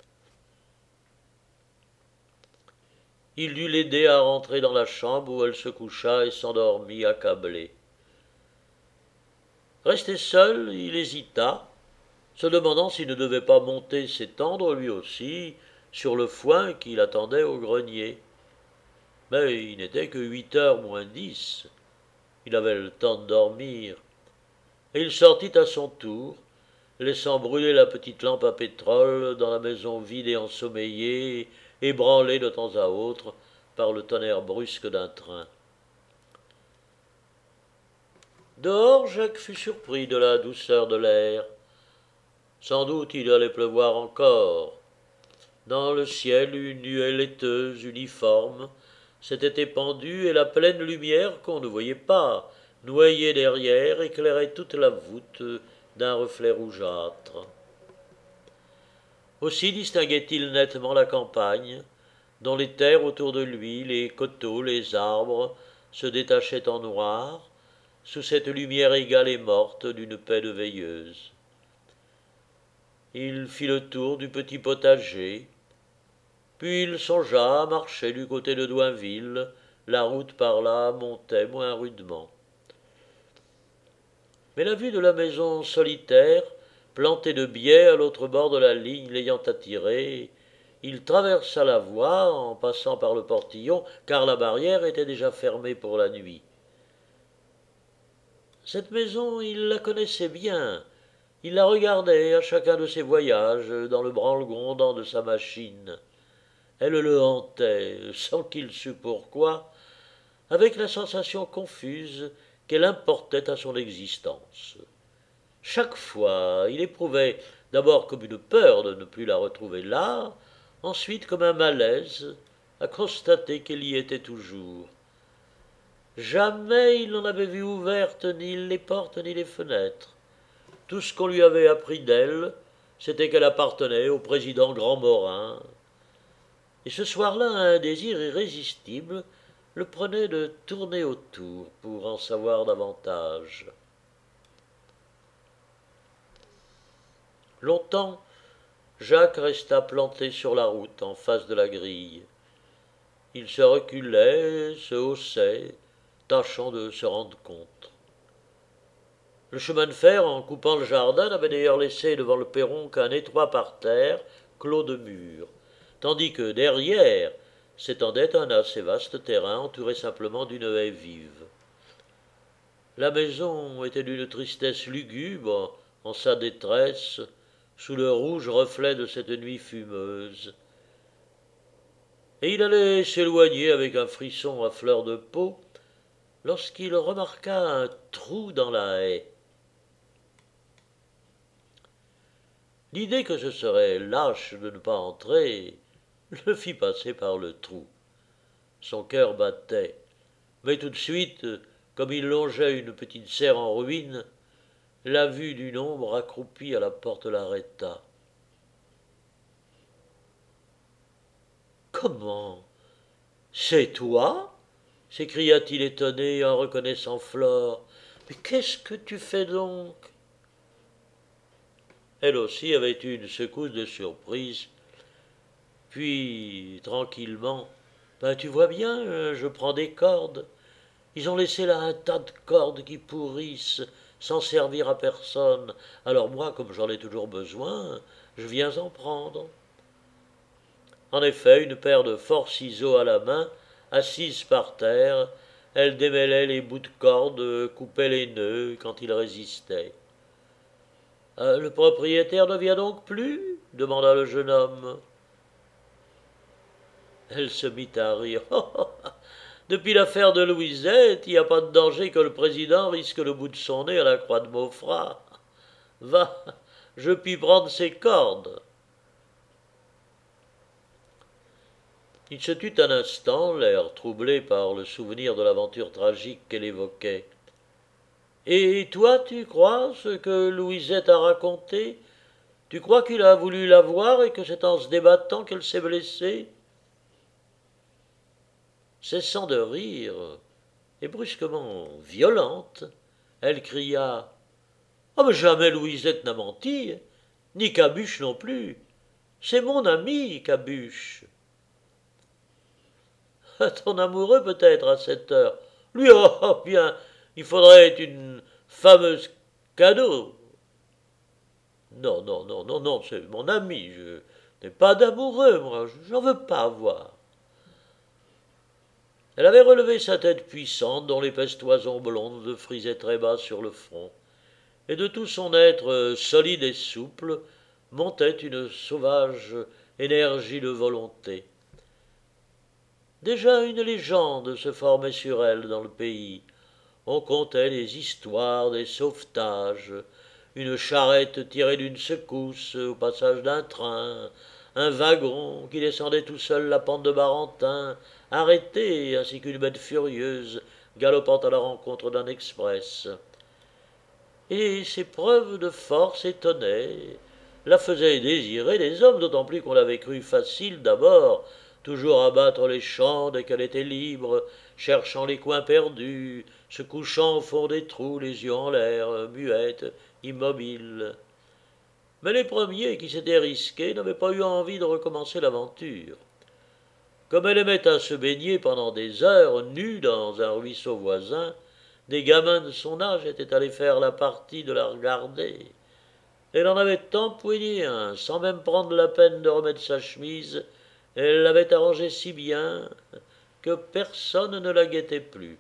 Il dut l'aider à rentrer dans la chambre où elle se coucha et s'endormit accablée. Resté seul, il hésita, se demandant s'il ne devait pas monter s'étendre lui aussi sur le foin qui l'attendait au grenier. Mais il n'était que huit heures moins dix. Il avait le temps de dormir. Et il sortit à son tour, laissant brûler la petite lampe à pétrole dans la maison vide et ensommeillée, ébranlée de temps à autre par le tonnerre brusque d'un train. Dehors, Jacques fut surpris de la douceur de l'air. Sans doute il allait pleuvoir encore. Dans le ciel, une nuée laiteuse, uniforme, s'était épandue et la pleine lumière qu'on ne voyait pas, noyée derrière, éclairait toute la voûte d'un reflet rougeâtre. Aussi distinguait-il nettement la campagne, dont les terres autour de lui, les coteaux, les arbres, se détachaient en noir, sous cette lumière égale et morte d'une paix de veilleuse. Il fit le tour du petit potager, puis il songea à marcher du côté de Douinville. La route par là montait moins rudement. Mais la vue de la maison solitaire, plantée de biais à l'autre bord de la ligne, l'ayant attiré, il traversa la voie en passant par le portillon, car la barrière était déjà fermée pour la nuit. Cette maison, il la connaissait bien. Il la regardait à chacun de ses voyages dans le branle-grondant de sa machine. Elle le hantait, sans qu'il sût pourquoi, avec la sensation confuse qu'elle importait à son existence. Chaque fois, il éprouvait d'abord comme une peur de ne plus la retrouver là, ensuite comme un malaise à constater qu'elle y était toujours. Jamais il n'en avait vu ouvertes ni les portes ni les fenêtres. Tout ce qu'on lui avait appris d'elle, c'était qu'elle appartenait au président Grandmorin. Et ce soir-là, un désir irrésistible le prenait de tourner autour pour en savoir davantage. Longtemps, Jacques resta planté sur la route en face de la grille. Il se reculait, se haussait, tâchant de se rendre compte. Le chemin de fer, en coupant le jardin, n'avait d'ailleurs laissé devant le perron qu'un étroit parterre clos de murs, tandis que derrière s'étendait un assez vaste terrain entouré simplement d'une haie vive. La maison était d'une tristesse lugubre en sa détresse, sous le rouge reflet de cette nuit fumeuse. Et il allait s'éloigner avec un frisson à fleur de peau, lorsqu'il remarqua un trou dans la haie. L'idée que ce serait lâche de ne pas entrer le fit passer par le trou. Son cœur battait, mais tout de suite, comme il longeait une petite serre en ruine, la vue d'une ombre accroupie à la porte l'arrêta. « Comment? C'est toi » s'écria-t-il étonné en reconnaissant Flore. « Mais qu'est-ce que tu fais donc ?» Elle aussi avait eu une secousse de surprise. Puis, tranquillement, « Ben, tu vois bien, je prends des cordes. Ils ont laissé là un tas de cordes qui pourrissent, sans servir à personne. Alors moi, comme j'en ai toujours besoin, je viens en prendre. » En effet, une paire de forts ciseaux à la main, assise par terre, elle démêlait les bouts de corde, coupait les nœuds quand ils résistaient. Euh, « Le propriétaire ne vient donc plus ?» demanda le jeune homme. Elle se mit à rire. « Oh, oh, depuis l'affaire de Louisette, il n'y a pas de danger que le président risque le bout de son nez à la croix de Maufras. Va, je puis prendre ses cordes. » Il se tut un instant, l'air troublé par le souvenir de l'aventure tragique qu'elle évoquait. « Et toi, tu crois ce que Louisette a raconté? Tu crois qu'il a voulu la voir et que c'est en se débattant qu'elle s'est blessée ?» Cessant de rire, et brusquement violente, elle cria « Ah, mais jamais Louisette n'a menti, ni Cabuche non plus. C'est mon ami, Cabuche. » Ton amoureux peut-être à cette heure. Lui, oh bien, il faudrait une fameuse cadeau. Non, non, non, non, non, c'est mon ami. Je n'ai pas d'amoureux, moi. J'en veux pas avoir. Elle avait relevé sa tête puissante, dont l'épaisse toison blonde frisait très bas sur le front, et de tout son être solide et souple montait une sauvage énergie de volonté. Déjà une légende se formait sur elle dans le pays. On contait des histoires, des sauvetages, une charrette tirée d'une secousse au passage d'un train, un wagon qui descendait tout seul la pente de Barentin, arrêté, ainsi qu'une bête furieuse galopant à la rencontre d'un express. Et ces preuves de force étonnaient, la faisaient désirer des hommes, d'autant plus qu'on l'avait cru facile d'abord, toujours à battre les champs dès qu'elle était libre, cherchant les coins perdus, se couchant au fond des trous, les yeux en l'air, muette, immobile. Mais les premiers qui s'étaient risqués n'avaient pas eu envie de recommencer l'aventure. Comme elle aimait à se baigner pendant des heures, nue dans un ruisseau voisin, des gamins de son âge étaient allés faire la partie de la regarder. Elle en avait empoigné un, sans même prendre la peine de remettre sa chemise. Elle l'avait arrangé si bien que personne ne la guettait plus.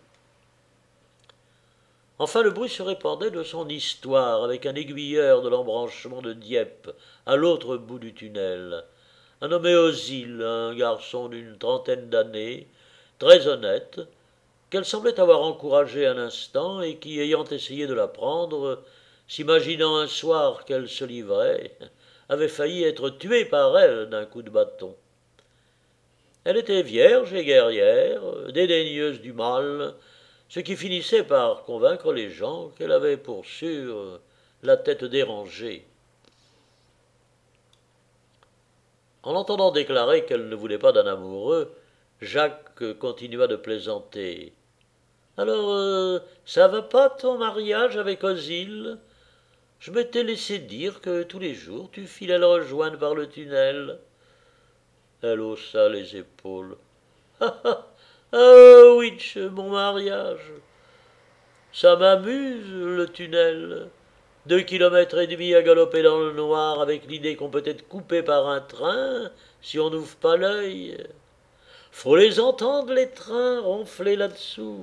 Enfin, le bruit se répandait de son histoire avec un aiguilleur de l'embranchement de Dieppe, à l'autre bout du tunnel. Un nommé Ozyle, un garçon d'une trentaine d'années, très honnête, qu'elle semblait avoir encouragé un instant et qui, ayant essayé de la prendre, s'imaginant un soir qu'elle se livrait, avait failli être tué par elle d'un coup de bâton. Elle était vierge et guerrière, dédaigneuse du mal, ce qui finissait par convaincre les gens qu'elle avait pour sûr la tête dérangée. En l'entendant déclarer qu'elle ne voulait pas d'un amoureux, Jacques continua de plaisanter. « Alors, euh, ça va pas ton mariage avec Ozyle? Je m'étais laissé dire que tous les jours tu filais le rejoindre par le tunnel. » Elle haussa les épaules. « Ah ah ah, Witch, mon mariage. Ça m'amuse, le tunnel. Deux kilomètres et demi à galoper dans le noir avec l'idée qu'on peut être coupé par un train si on n'ouvre pas l'œil. Faut les entendre, les trains, ronfler là-dessous.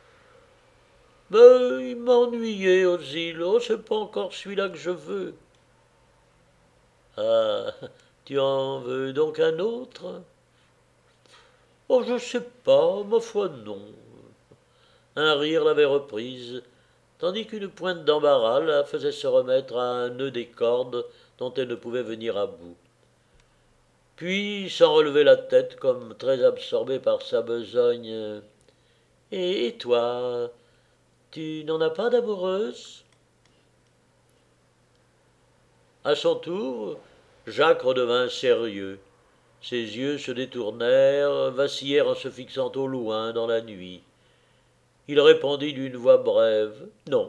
Ben, il m'ennuyait, Ozyle. Oh, c'est pas encore celui-là que je veux. » « Ah, tu en veux donc un autre? » ?»« Oh, je sais pas, ma foi non. » Un rire l'avait reprise, tandis qu'une pointe d'embarras la faisait se remettre à un nœud des cordes dont elle ne pouvait venir à bout. Puis, sans relever la tête, comme très absorbée par sa besogne, « Et, et toi, tu n'en as pas d'amoureuse ?» À son tour, Jacques redevint sérieux. Ses yeux se détournèrent, vacillèrent en se fixant au loin dans la nuit. Il répondit d'une voix brève « Non. »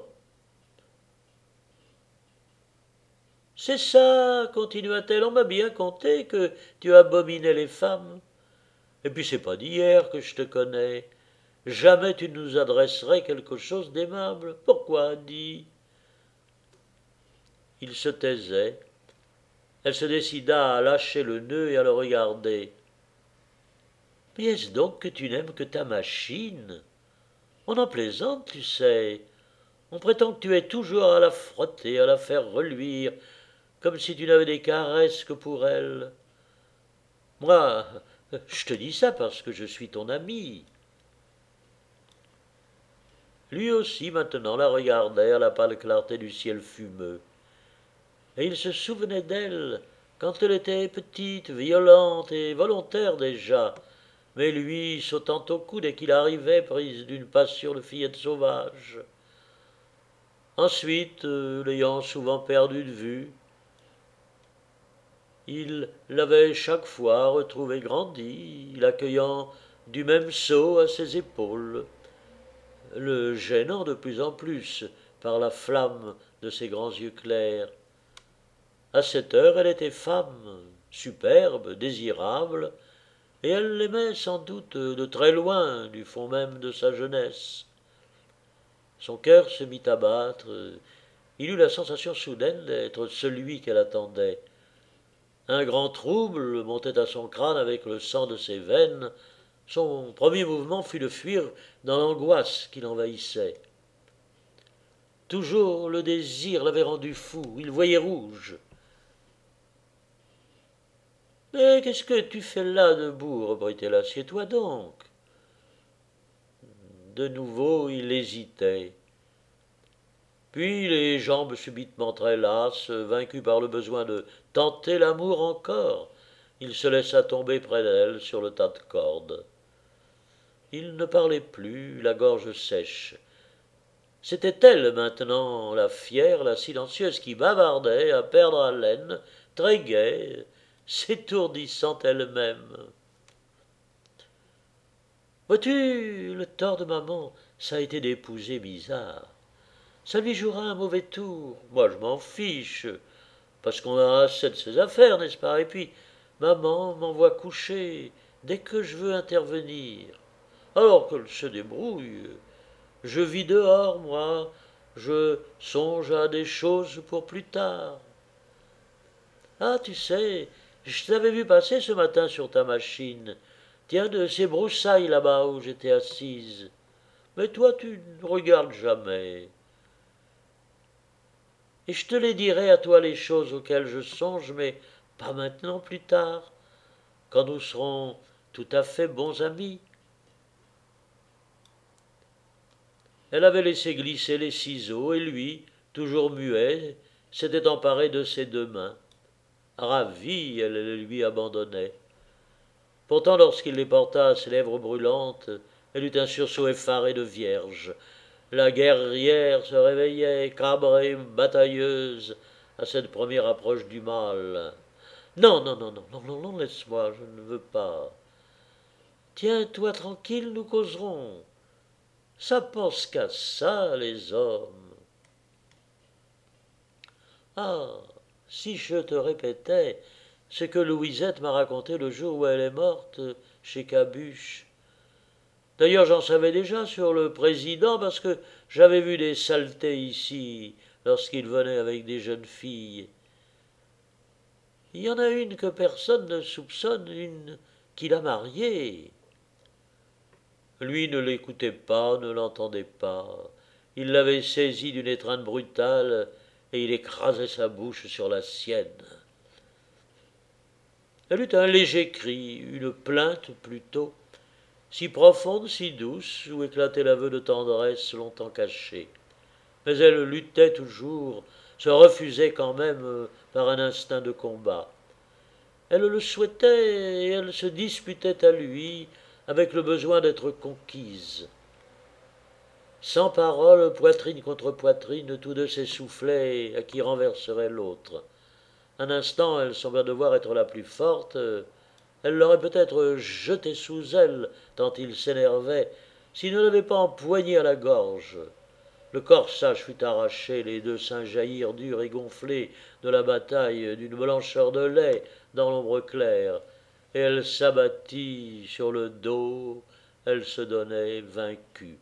« C'est ça, continua-t-elle, on m'a bien conté que tu abominais les femmes. Et puis c'est pas d'hier que je te connais. Jamais tu nous adresserais quelque chose d'aimable. Pourquoi, dis ?» Il se taisait. Elle se décida à lâcher le nœud et à le regarder. « Mais est-ce donc que tu n'aimes que ta machine? On en plaisante, tu sais. On prétend que tu es toujours à la frotter, à la faire reluire, comme si tu n'avais des caresses que pour elle. Moi, je te dis ça parce que je suis ton ami. » Lui aussi maintenant la regardait à la pâle clarté du ciel fumeux. Et il se souvenait d'elle quand elle était petite, violente et volontaire déjà, mais lui sautant au cou dès qu'il arrivait, prise d'une passion de fillette sauvage. Ensuite, euh, l'ayant souvent perdu de vue, il l'avait chaque fois retrouvé grandi, l'accueillant du même saut à ses épaules, le gênant de plus en plus par la flamme de ses grands yeux clairs. À cette heure, elle était femme, superbe, désirable, et elle l'aimait sans doute de très loin, du fond même de sa jeunesse. Son cœur se mit à battre, il eut la sensation soudaine d'être celui qu'elle attendait. Un grand trouble montait à son crâne avec le sang de ses veines. Son premier mouvement fut de fuir dans l'angoisse qui l'envahissait. Toujours le désir l'avait rendu fou, il voyait rouge. « Mais qu'est-ce que tu fais là debout ?» reprit-elle. « Assieds-toi donc. » De nouveau il hésitait. Puis les jambes subitement très lasses, vaincu par le besoin de tenter l'amour encore, il se laissa tomber près d'elle sur le tas de cordes. Il ne parlait plus, la gorge sèche. C'était elle maintenant, la fière, la silencieuse, qui bavardait à perdre haleine, très gaie, s'étourdissant elle-même. « Vois-tu, le tort de maman, ça a été d'épouser bizarre. Ça lui jouera un mauvais tour. Moi, je m'en fiche, parce qu'on a assez de ses affaires, n'est-ce pas? Et puis, maman m'envoie coucher dès que je veux intervenir. Alors qu'elle se débrouille. Je vis dehors, moi. Je songe à des choses pour plus tard. Ah, tu sais, je t'avais vu passer ce matin sur ta machine. Tiens, de ces broussailles là-bas où j'étais assise. Mais toi, tu ne regardes jamais. Et je te les dirai à toi les choses auxquelles je songe, mais pas maintenant, plus tard, quand nous serons tout à fait bons amis. » Elle avait laissé glisser les ciseaux, et lui, toujours muet, s'était emparé de ses deux mains. Ravie, elle les lui abandonnait. Pourtant, lorsqu'il les porta à ses lèvres brûlantes, elle eut un sursaut effaré de vierge. La guerrière se réveillait, cabrée, batailleuse, à cette première approche du mal. « Non, non, non, non, non, non, non, laisse-moi, je ne veux pas. Tiens-toi tranquille, nous causerons. Ça pense qu'à ça, les hommes. » Ah, si je te répétais ce que Louisette m'a raconté le jour où elle est morte, chez Cabuche. D'ailleurs, j'en savais déjà sur le président, parce que j'avais vu des saletés ici, lorsqu'il venait avec des jeunes filles. Il y en a une que personne ne soupçonne, une qu'il a mariée. Lui ne l'écoutait pas, ne l'entendait pas. Il l'avait saisie d'une étreinte brutale, et il écrasait sa bouche sur la sienne. Elle eut un léger cri, une plainte plutôt, si profonde, si douce, où éclatait l'aveu de tendresse longtemps caché. Mais elle luttait toujours, se refusait quand même par un instinct de combat. Elle le souhaitait et elle se disputait à lui avec le besoin d'être conquise. Sans parole, poitrine contre poitrine, tous deux s'essoufflaient à qui renverserait l'autre. Un instant, elle sembla devoir être la plus forte. Elle l'aurait peut-être jeté sous elle, tant il s'énervait, s'il ne l'avait pas empoigné à la gorge. Le corsage fut arraché, les deux seins jaillirent durs et gonflés de la bataille d'une blancheur de lait dans l'ombre claire, et elle s'abattit sur le dos, elle se donnait vaincue.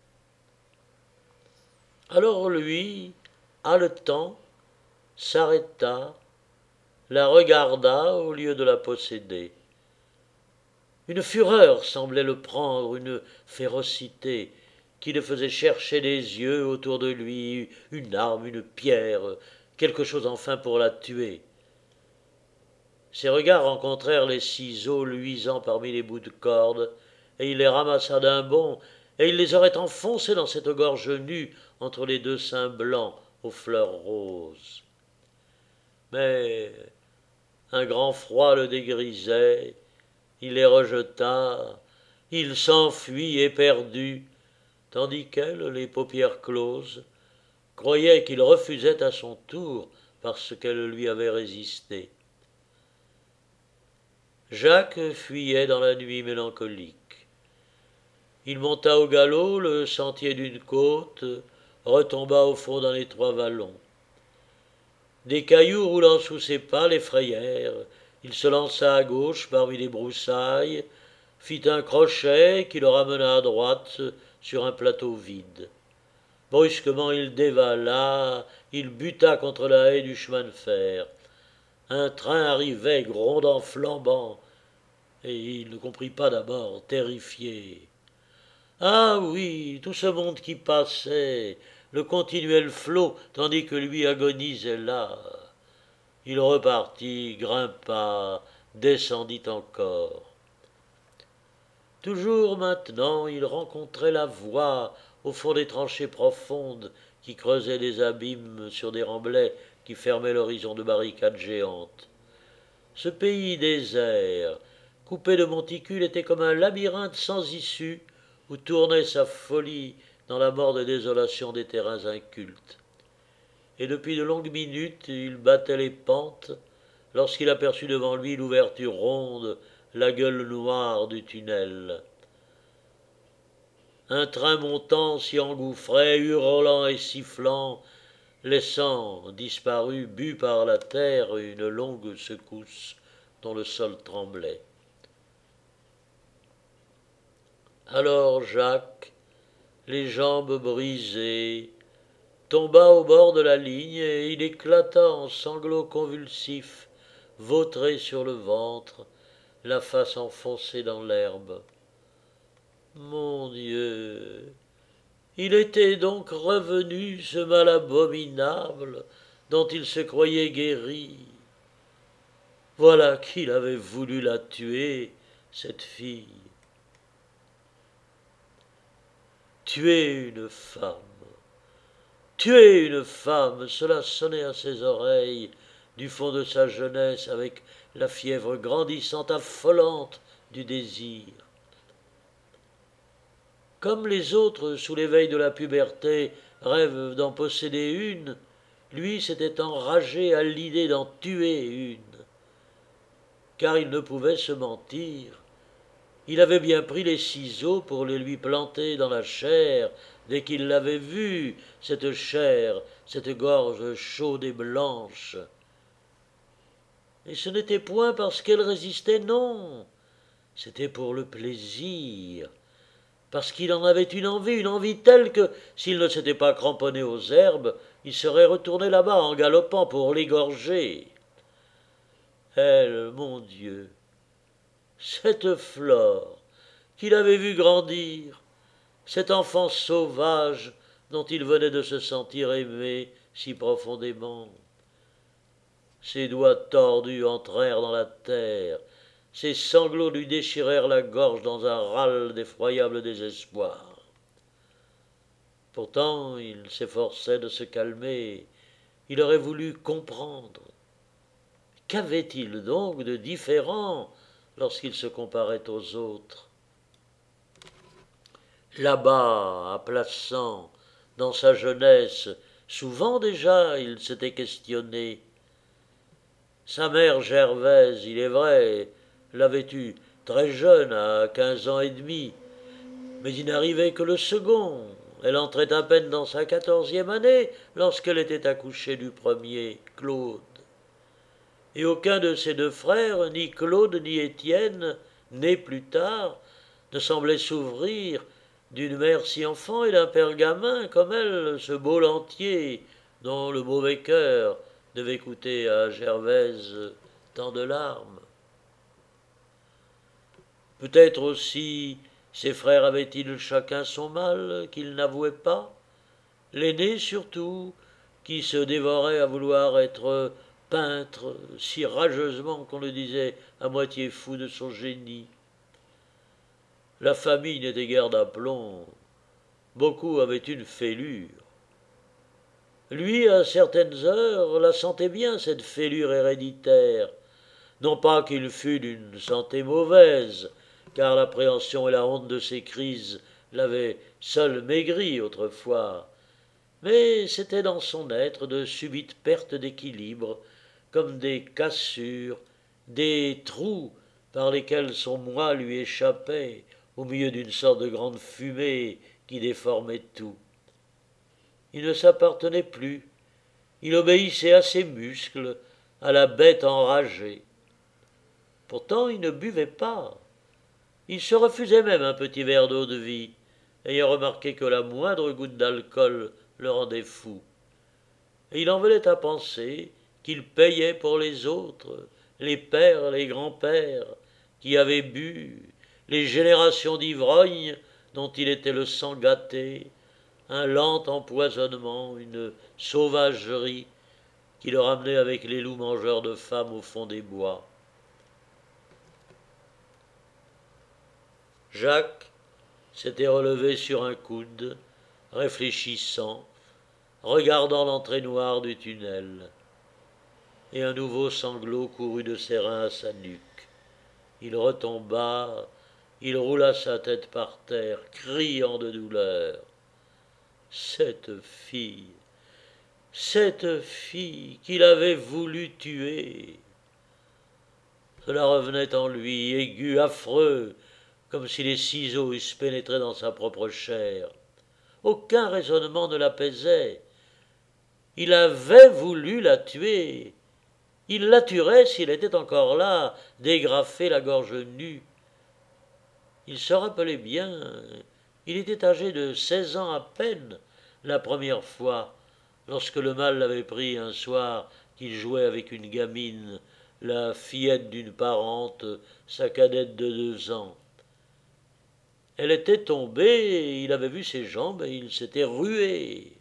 Alors lui, haletant, s'arrêta, la regarda au lieu de la posséder. Une fureur semblait le prendre, une férocité qui le faisait chercher des yeux autour de lui, une arme, une pierre, quelque chose enfin pour la tuer. Ses regards rencontrèrent les ciseaux luisants parmi les bouts de corde, et il les ramassa d'un bond, et il les aurait enfoncés dans cette gorge nue entre les deux seins blancs aux fleurs roses. Mais un grand froid le dégrisait, il les rejeta, il s'enfuit éperdu, tandis qu'elle, les paupières closes, croyait qu'il refusait à son tour parce qu'elle lui avait résisté. Jacques fuyait dans la nuit mélancolique. Il monta au galop le sentier d'une côte, retomba au fond d'un étroit vallon. Des cailloux roulant sous ses pas l'effrayèrent. Il se lança à gauche parmi les broussailles, fit un crochet qui le ramena à droite sur un plateau vide. Brusquement il dévala, il buta contre la haie du chemin de fer. Un train arrivait, grondant, flambant, et il ne comprit pas d'abord, terrifié. Ah oui, tout ce monde qui passait, le continuel flot, tandis que lui agonisait là. Il repartit, grimpa, descendit encore. Toujours maintenant, il rencontrait la voie au fond des tranchées profondes qui creusaient des abîmes sur des remblais qui fermaient l'horizon de barricades géantes. Ce pays désert, coupé de monticules, était comme un labyrinthe sans issue où tournait sa folie dans la morne désolation des terrains incultes. Et depuis de longues minutes, il battait les pentes lorsqu'il aperçut devant lui l'ouverture ronde, la gueule noire du tunnel. Un train montant s'y engouffrait, hurlant et sifflant, laissant, disparu, bu par la terre, une longue secousse dont le sol tremblait. Alors Jacques, les jambes brisées, tomba au bord de la ligne et il éclata en sanglots convulsifs, vautré sur le ventre, la face enfoncée dans l'herbe. Mon Dieu, il était donc revenu, ce mal abominable dont il se croyait guéri. Voilà qu'il avait voulu la tuer, cette fille. Tuer une femme. Tuer une femme, cela sonnait à ses oreilles, du fond de sa jeunesse, avec la fièvre grandissante, affolante du désir. Comme les autres, sous l'éveil de la puberté, rêvent d'en posséder une, lui s'était enragé à l'idée d'en tuer une. Car il ne pouvait se mentir. Il avait bien pris les ciseaux pour les lui planter dans la chair, dès qu'il l'avait vue, cette chair, cette gorge chaude et blanche. Et ce n'était point parce qu'elle résistait, non, c'était pour le plaisir, parce qu'il en avait une envie, une envie telle que, s'il ne s'était pas cramponné aux herbes, il serait retourné là-bas en galopant pour l'égorger. Elle, mon Dieu, cette Flore qu'il avait vue grandir, cet enfant sauvage dont il venait de se sentir aimé si profondément. Ses doigts tordus entrèrent dans la terre, ses sanglots lui déchirèrent la gorge dans un râle d'effroyable désespoir. Pourtant il s'efforçait de se calmer, il aurait voulu comprendre. Qu'avait-il donc de différent lorsqu'il se comparait aux autres? Là-bas, à Plassans, dans sa jeunesse, souvent déjà il s'était questionné. Sa mère Gervaise, il est vrai, l'avait eu très jeune, à quinze ans et demi, mais il n'arrivait que le second. Elle entrait à peine dans sa quatorzième année lorsqu'elle était accouchée du premier, Claude. Et aucun de ses deux frères, ni Claude ni Étienne, nés plus tard, ne semblait s'ouvrir d'une mère si enfant et d'un père gamin comme elle, ce beau Lantier, dont le mauvais cœur devait coûter à Gervaise tant de larmes. Peut-être aussi ses frères avaient-ils chacun son mal qu'il n'avouait pas, l'aîné surtout, qui se dévorait à vouloir être peintre si rageusement qu'on le disait à moitié fou de son génie. La famille n'était guère d'aplomb, beaucoup avaient une fêlure. Lui, à certaines heures, la sentait bien, cette fêlure héréditaire, Non pas qu'il fût d'une santé mauvaise, car l'appréhension et la honte de ces crises l'avaient seul maigri autrefois, mais c'était dans son être de subites pertes d'équilibre, comme des cassures, des trous par lesquels son moi lui échappait au milieu d'une sorte de grande fumée qui déformait tout. Il ne s'appartenait plus, il obéissait à ses muscles, à la bête enragée. Pourtant il ne buvait pas, il se refusait même un petit verre d'eau-de-vie, ayant remarqué que la moindre goutte d'alcool le rendait fou. Et il en venait à penser qu'il payait pour les autres, les pères, les grands-pères, qui avaient bu, les générations d'ivrognes dont il était le sang gâté, un lent empoisonnement, une sauvagerie qui le ramenait avec les loups mangeurs de femmes au fond des bois. Jacques s'était relevé sur un coude, réfléchissant, regardant l'entrée noire du tunnel, et un nouveau sanglot courut de ses reins à sa nuque. Il retomba, il roula sa tête par terre, criant de douleur. Cette fille, cette fille qu'il avait voulu tuer. Cela revenait en lui, aigu, affreux, comme si les ciseaux eussent pénétré dans sa propre chair. Aucun raisonnement ne l'apaisait. Il avait voulu la tuer. Il la tuerait s'il était encore là, dégrafé, la gorge nue. Il se rappelait bien, il était âgé de seize ans à peine, la première fois, lorsque le mal l'avait pris un soir qu'il jouait avec une gamine, la fillette d'une parente, sa cadette de deux ans. Elle était tombée, il avait vu ses jambes et il s'était rué.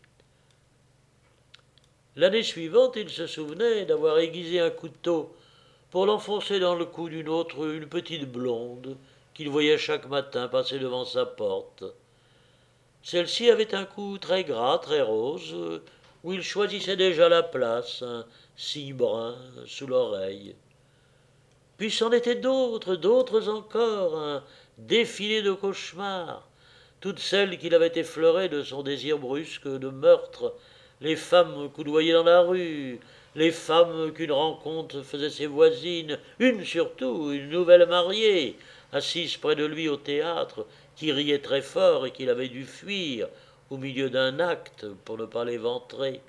L'année suivante, il se souvenait d'avoir aiguisé un couteau pour l'enfoncer dans le cou d'une autre, une petite blonde, qu'il voyait chaque matin passer devant sa porte. Celle-ci avait un cou très gras, très rose, où il choisissait déjà la place, un cil brun sous l'oreille. Puis c'en étaient d'autres, d'autres encore, un défilé de cauchemars, toutes celles qu'il avait effleurées de son désir brusque de meurtre, les femmes coudoyées dans la rue, les femmes qu'une rencontre faisait ses voisines, une surtout, une nouvelle mariée, assise près de lui au théâtre, qui riait très fort et qu'il avait dû fuir au milieu d'un acte pour ne pas l'éventrer.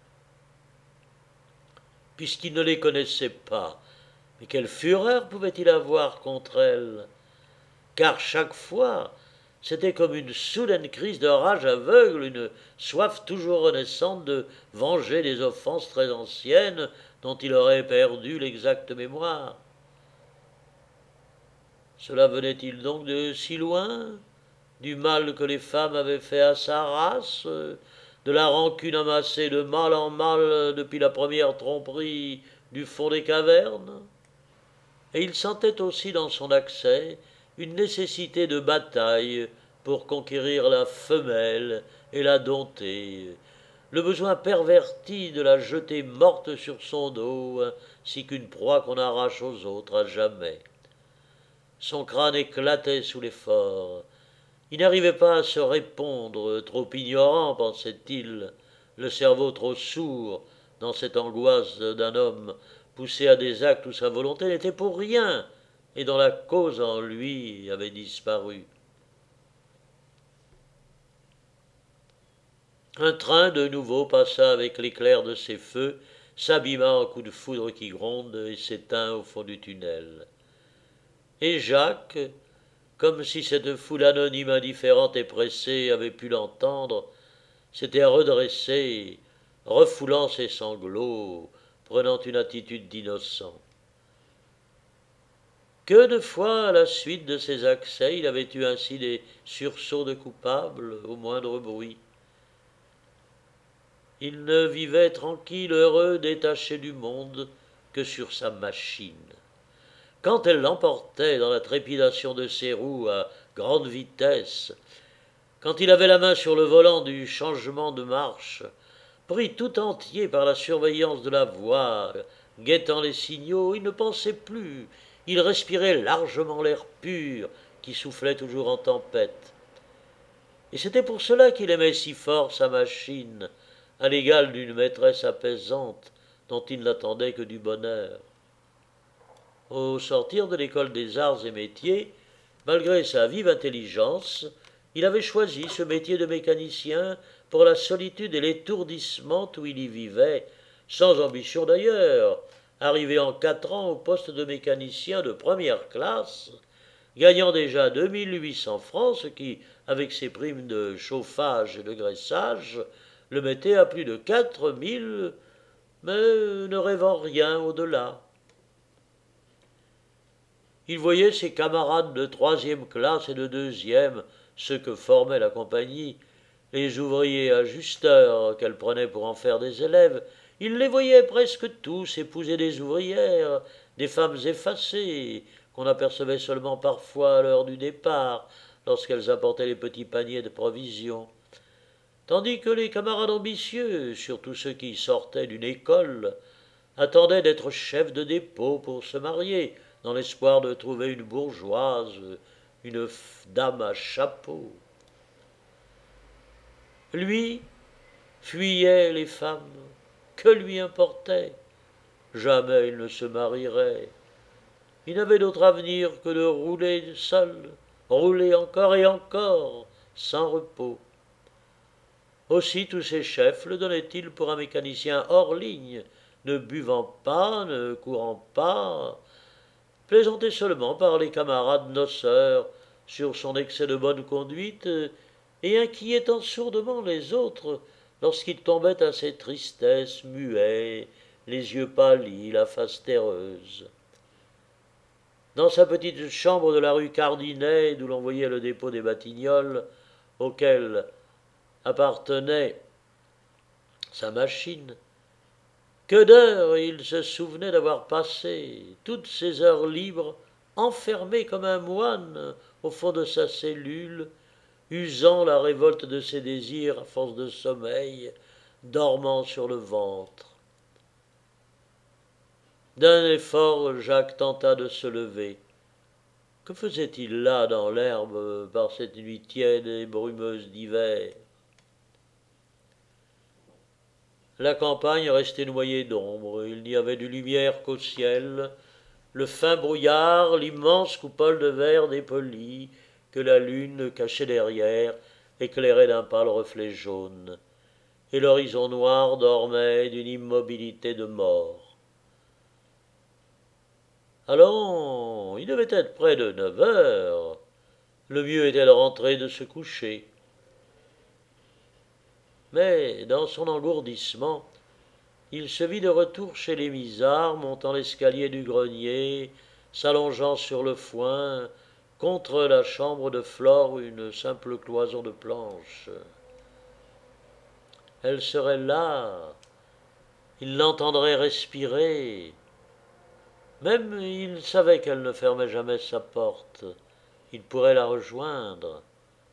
Puisqu'il ne les connaissait pas, mais quelle fureur pouvait-il avoir contre elles? Car chaque fois, c'était comme une soudaine crise de rage aveugle, une soif toujours renaissante de venger des offenses très anciennes dont il aurait perdu l'exacte mémoire. Cela venait-il donc de si loin, du mal que les femmes avaient fait à sa race, de la rancune amassée de mal en mal depuis la première tromperie du fond des cavernes? Et il sentait aussi dans son accès une nécessité de bataille pour conquérir la femelle et la dompter, le besoin perverti de la jeter morte sur son dos, ainsi qu'une proie qu'on arrache aux autres à jamais. Son crâne éclatait sous l'effort. Il n'arrivait pas à se répondre, trop ignorant, pensait-il, le cerveau trop sourd dans cette angoisse d'un homme poussé à des actes où sa volonté n'était pour rien et dont la cause en lui avait disparu. Un train de nouveau passa avec l'éclair de ses feux, s'abîma en coups de foudre qui gronde et s'éteint au fond du tunnel. Et Jacques, comme si cette foule anonyme, indifférente et pressée avait pu l'entendre, s'était redressé, refoulant ses sanglots, prenant une attitude d'innocent. Que de fois, à la suite de ces accès, il avait eu ainsi des sursauts de coupable au moindre bruit. Il ne vivait tranquille, heureux, détaché du monde, que sur sa machine. Quand elle l'emportait dans la trépidation de ses roues à grande vitesse, quand il avait la main sur le volant du changement de marche, pris tout entier par la surveillance de la voie, Guettant les signaux, il ne pensait plus, il respirait largement l'air pur qui soufflait toujours en tempête. Et c'était pour cela qu'il aimait si fort sa machine, à l'égal d'une maîtresse apaisante dont il n'attendait que du bonheur. Au sortir de l'école des arts et métiers, malgré sa vive intelligence, il avait choisi ce métier de mécanicien pour la solitude et l'étourdissement où il y vivait, sans ambition d'ailleurs, arrivé en quatre ans au poste de mécanicien de première classe, gagnant déjà deux mille huit cents francs, ce qui, avec ses primes de chauffage et de graissage, le mettait à plus de quatre mille, mais ne rêvant rien au-delà. Il voyait ses camarades de troisième classe et de deuxième, ceux que formait la compagnie, les ouvriers ajusteurs qu'elle prenait pour en faire des élèves, il les voyait presque tous épouser des ouvrières, des femmes effacées, qu'on apercevait seulement parfois à l'heure du départ, lorsqu'elles apportaient les petits paniers de provisions. Tandis que les camarades ambitieux, surtout ceux qui sortaient d'une école, attendaient d'être chefs de dépôt pour se marier, dans l'espoir de trouver une bourgeoise, une dame à chapeau. Lui fuyait les femmes. Que lui importait? Jamais il ne se marierait. Il n'avait d'autre avenir que de rouler seul, rouler encore et encore, sans repos. Aussi tous ses chefs le donnaient-ils pour un mécanicien hors ligne, ne buvant pas, ne courant pas, plaisanté seulement par les camarades noceurs sur son excès de bonne conduite et inquiétant sourdement les autres lorsqu'il tombait à ses tristesses, muet, les yeux pâlis, la face terreuse. Dans sa petite chambre de la rue Cardinet, d'où l'on voyait le dépôt des Batignolles, auquel appartenait sa machine, que d'heures il se souvenait d'avoir passé, toutes ces heures libres, enfermé comme un moine au fond de sa cellule, usant la révolte de ses désirs à force de sommeil, dormant sur le ventre. D'un effort, Jacques tenta de se lever. Que faisait-il là dans l'herbe par cette nuit tiède et brumeuse d'hiver? La campagne restait noyée d'ombre, il n'y avait de lumière qu'au ciel, le fin brouillard, l'immense coupole de verre dépoli, que la lune, cachée derrière, éclairait d'un pâle reflet jaune, et l'horizon noir dormait d'une immobilité de mort. Allons, il devait être près de neuf heures, le mieux était de rentrer et de se coucher. Mais, dans son engourdissement, il se vit de retour chez les Misards, montant l'escalier du grenier, s'allongeant sur le foin, contre la chambre de Flore une simple cloison de planches. Elle serait là, il l'entendrait respirer. Même il savait qu'elle ne fermait jamais sa porte, il pourrait la rejoindre.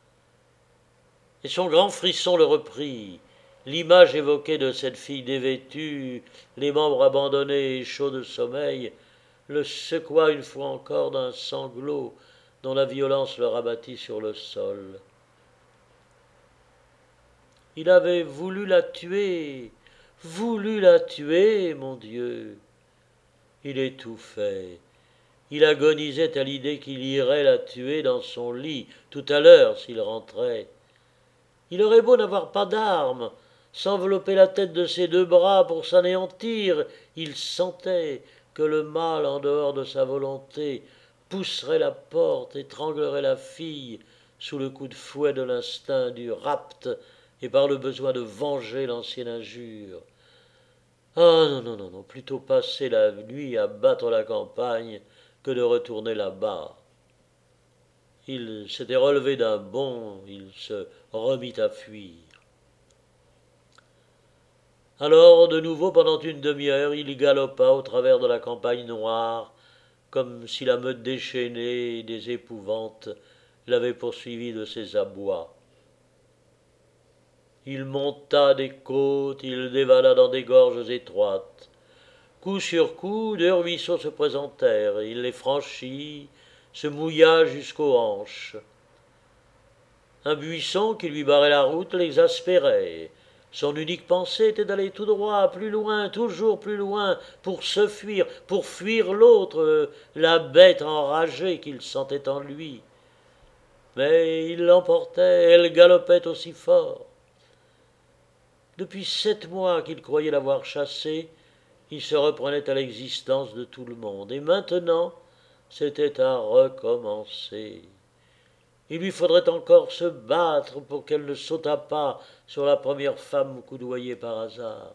Et son grand frisson le reprit. L'image évoquée de cette fille dévêtue, les membres abandonnés et chauds de sommeil, le secoua une fois encore d'un sanglot dont la violence le rabattit sur le sol. Il avait voulu la tuer, voulu la tuer, mon Dieu. Il étouffait. Il agonisait à l'idée qu'il irait la tuer dans son lit, tout à l'heure s'il rentrait. Il aurait beau n'avoir pas d'armes, s'envelopper la tête de ses deux bras pour s'anéantir, il sentait que le mal, en dehors de sa volonté, pousserait la porte, étranglerait la fille, sous le coup de fouet de l'instinct du rapt et par le besoin de venger l'ancienne injure. Ah non, non, non, non, plutôt passer la nuit à battre la campagne que de retourner là-bas. Il s'était relevé d'un bond, il se remit à fuir. Alors, de nouveau, pendant une demi-heure, il galopa au travers de la campagne noire, comme si la meute déchaînée des épouvantes l'avait poursuivi de ses abois. Il monta des côtes, il dévala dans des gorges étroites. Coup sur coup, deux ruisseaux se présentèrent, il les franchit, se mouilla jusqu'aux hanches. Un buisson qui lui barrait la route l'exaspérait. Son unique pensée était d'aller tout droit, plus loin, toujours plus loin, pour se fuir, pour fuir l'autre, la bête enragée qu'il sentait en lui. Mais il l'emportait, elle galopait aussi fort. Depuis sept mois qu'il croyait l'avoir chassée, il se reprenait à l'existence de tout le monde, et maintenant c'était à recommencer. Il lui faudrait encore se battre pour qu'elle ne sautât pas sur la première femme coudoyée par hasard.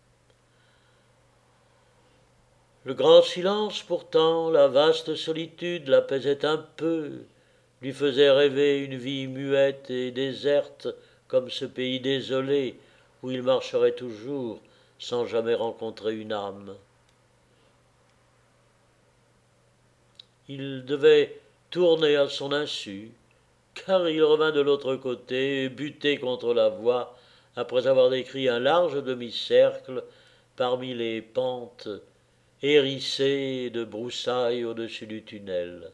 Le grand silence pourtant, la vaste solitude l'apaisait un peu, lui faisait rêver une vie muette et déserte comme ce pays désolé où il marcherait toujours sans jamais rencontrer une âme. Il devait tourner à son insu, car il revint de l'autre côté, buté contre la voie, après avoir décrit un large demi-cercle parmi les pentes hérissées de broussailles au-dessus du tunnel.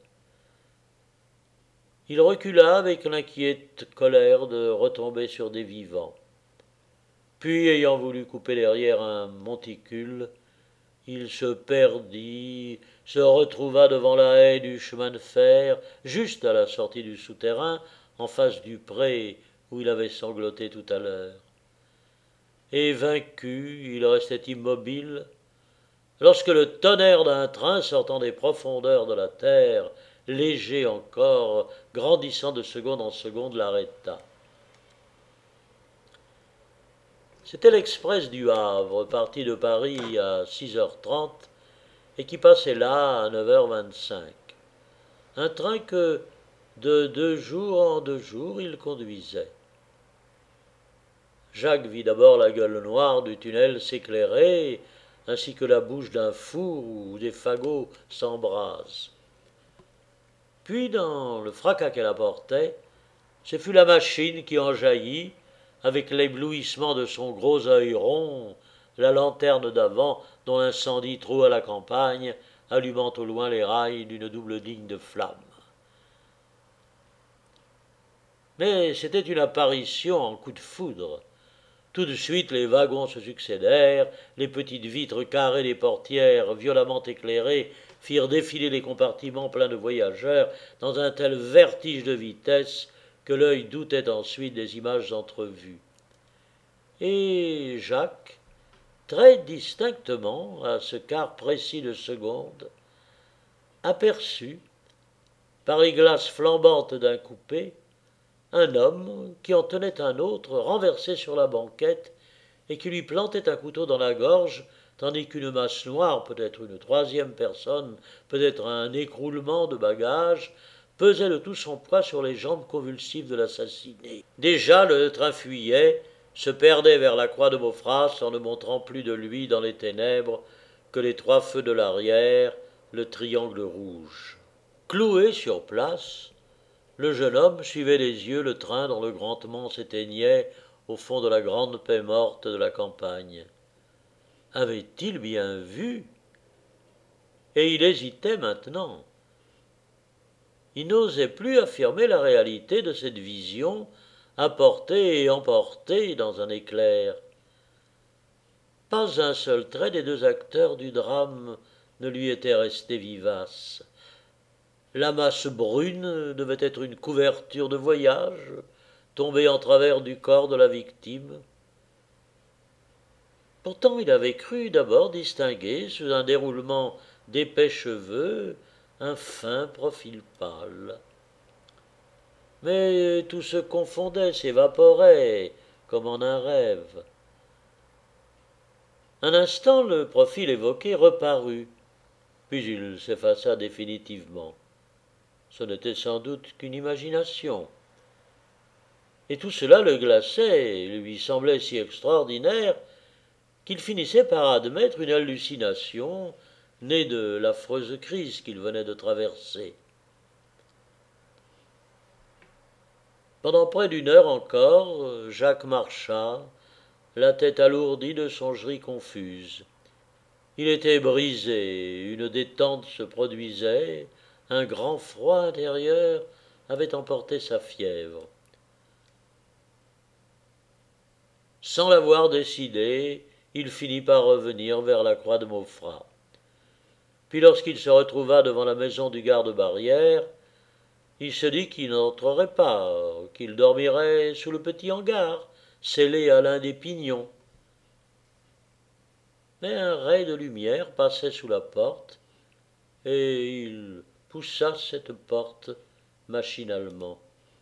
Il recula avec l'inquiète colère de retomber sur des vivants. Puis, ayant voulu couper derrière un monticule, il se perdit, se retrouva devant la haie du chemin de fer, juste à la sortie du souterrain, en face du pré où il avait sangloté tout à l'heure. Et vaincu, il restait immobile, lorsque le tonnerre d'un train sortant des profondeurs de la terre, léger encore, grandissant de seconde en seconde, l'arrêta. C'était l'express du Havre, parti de Paris à six heures trente, et qui passait là à neuf heures vingt-cinq. Un train que, de deux jours en deux jours, il conduisait. Jacques vit d'abord la gueule noire du tunnel s'éclairer, ainsi que la bouche d'un four où des fagots s'embrasent. Puis, dans le fracas qu'elle apportait, ce fut la machine qui en jaillit, avec l'éblouissement de son gros œil rond, la lanterne d'avant dont l'incendie troua la campagne, allumant au loin les rails d'une double ligne de flammes. Mais c'était une apparition en coup de foudre. Tout de suite les wagons se succédèrent, les petites vitres carrées des portières violemment éclairées firent défiler les compartiments pleins de voyageurs dans un tel vertige de vitesse que l'œil doutait ensuite des images entrevues. Et Jacques, très distinctement, à ce quart précis de seconde, aperçut, par les glaces flambantes d'un coupé, un homme qui en tenait un autre renversé sur la banquette et qui lui plantait un couteau dans la gorge, tandis qu'une masse noire, peut-être une troisième personne, peut-être un écroulement de bagages, pesait de tout son poids sur les jambes convulsives de l'assassiné. Déjà le train fuyait, se perdait vers la croix de Beaufras en ne montrant plus de lui dans les ténèbres que les trois feux de l'arrière, le triangle rouge. Cloué sur place, le jeune homme suivait des yeux le train dont le grandement s'éteignait au fond de la grande paix morte de la campagne. Avait-il bien vu? Et il hésitait maintenant. Il n'osait plus affirmer la réalité de cette vision, apportée et emportée dans un éclair. Pas un seul trait des deux acteurs du drame ne lui était resté vivace. La masse brune devait être une couverture de voyage, tombée en travers du corps de la victime. Pourtant il avait cru d'abord distinguer, sous un déroulement d'épais cheveux, un fin profil pâle. Mais tout se confondait, s'évaporait, comme en un rêve. Un instant, le profil évoqué reparut, puis il s'effaça définitivement. Ce n'était sans doute qu'une imagination. Et tout cela le glaçait et lui semblait si extraordinaire qu'il finissait par admettre une hallucination née de l'affreuse crise qu'il venait de traverser. Pendant près d'une heure encore, Jacques marcha, la tête alourdie de songeries confuses. Il était brisé, une détente se produisait, un grand froid intérieur avait emporté sa fièvre. Sans l'avoir décidé, il finit par revenir vers la croix de Maufras. Puis lorsqu'il se retrouva devant la maison du garde-barrière, il se dit qu'il n'entrerait pas, qu'il dormirait sous le petit hangar, scellé à l'un des pignons. Mais un ray de lumière passait sous la porte, et il poussa cette porte machinalement.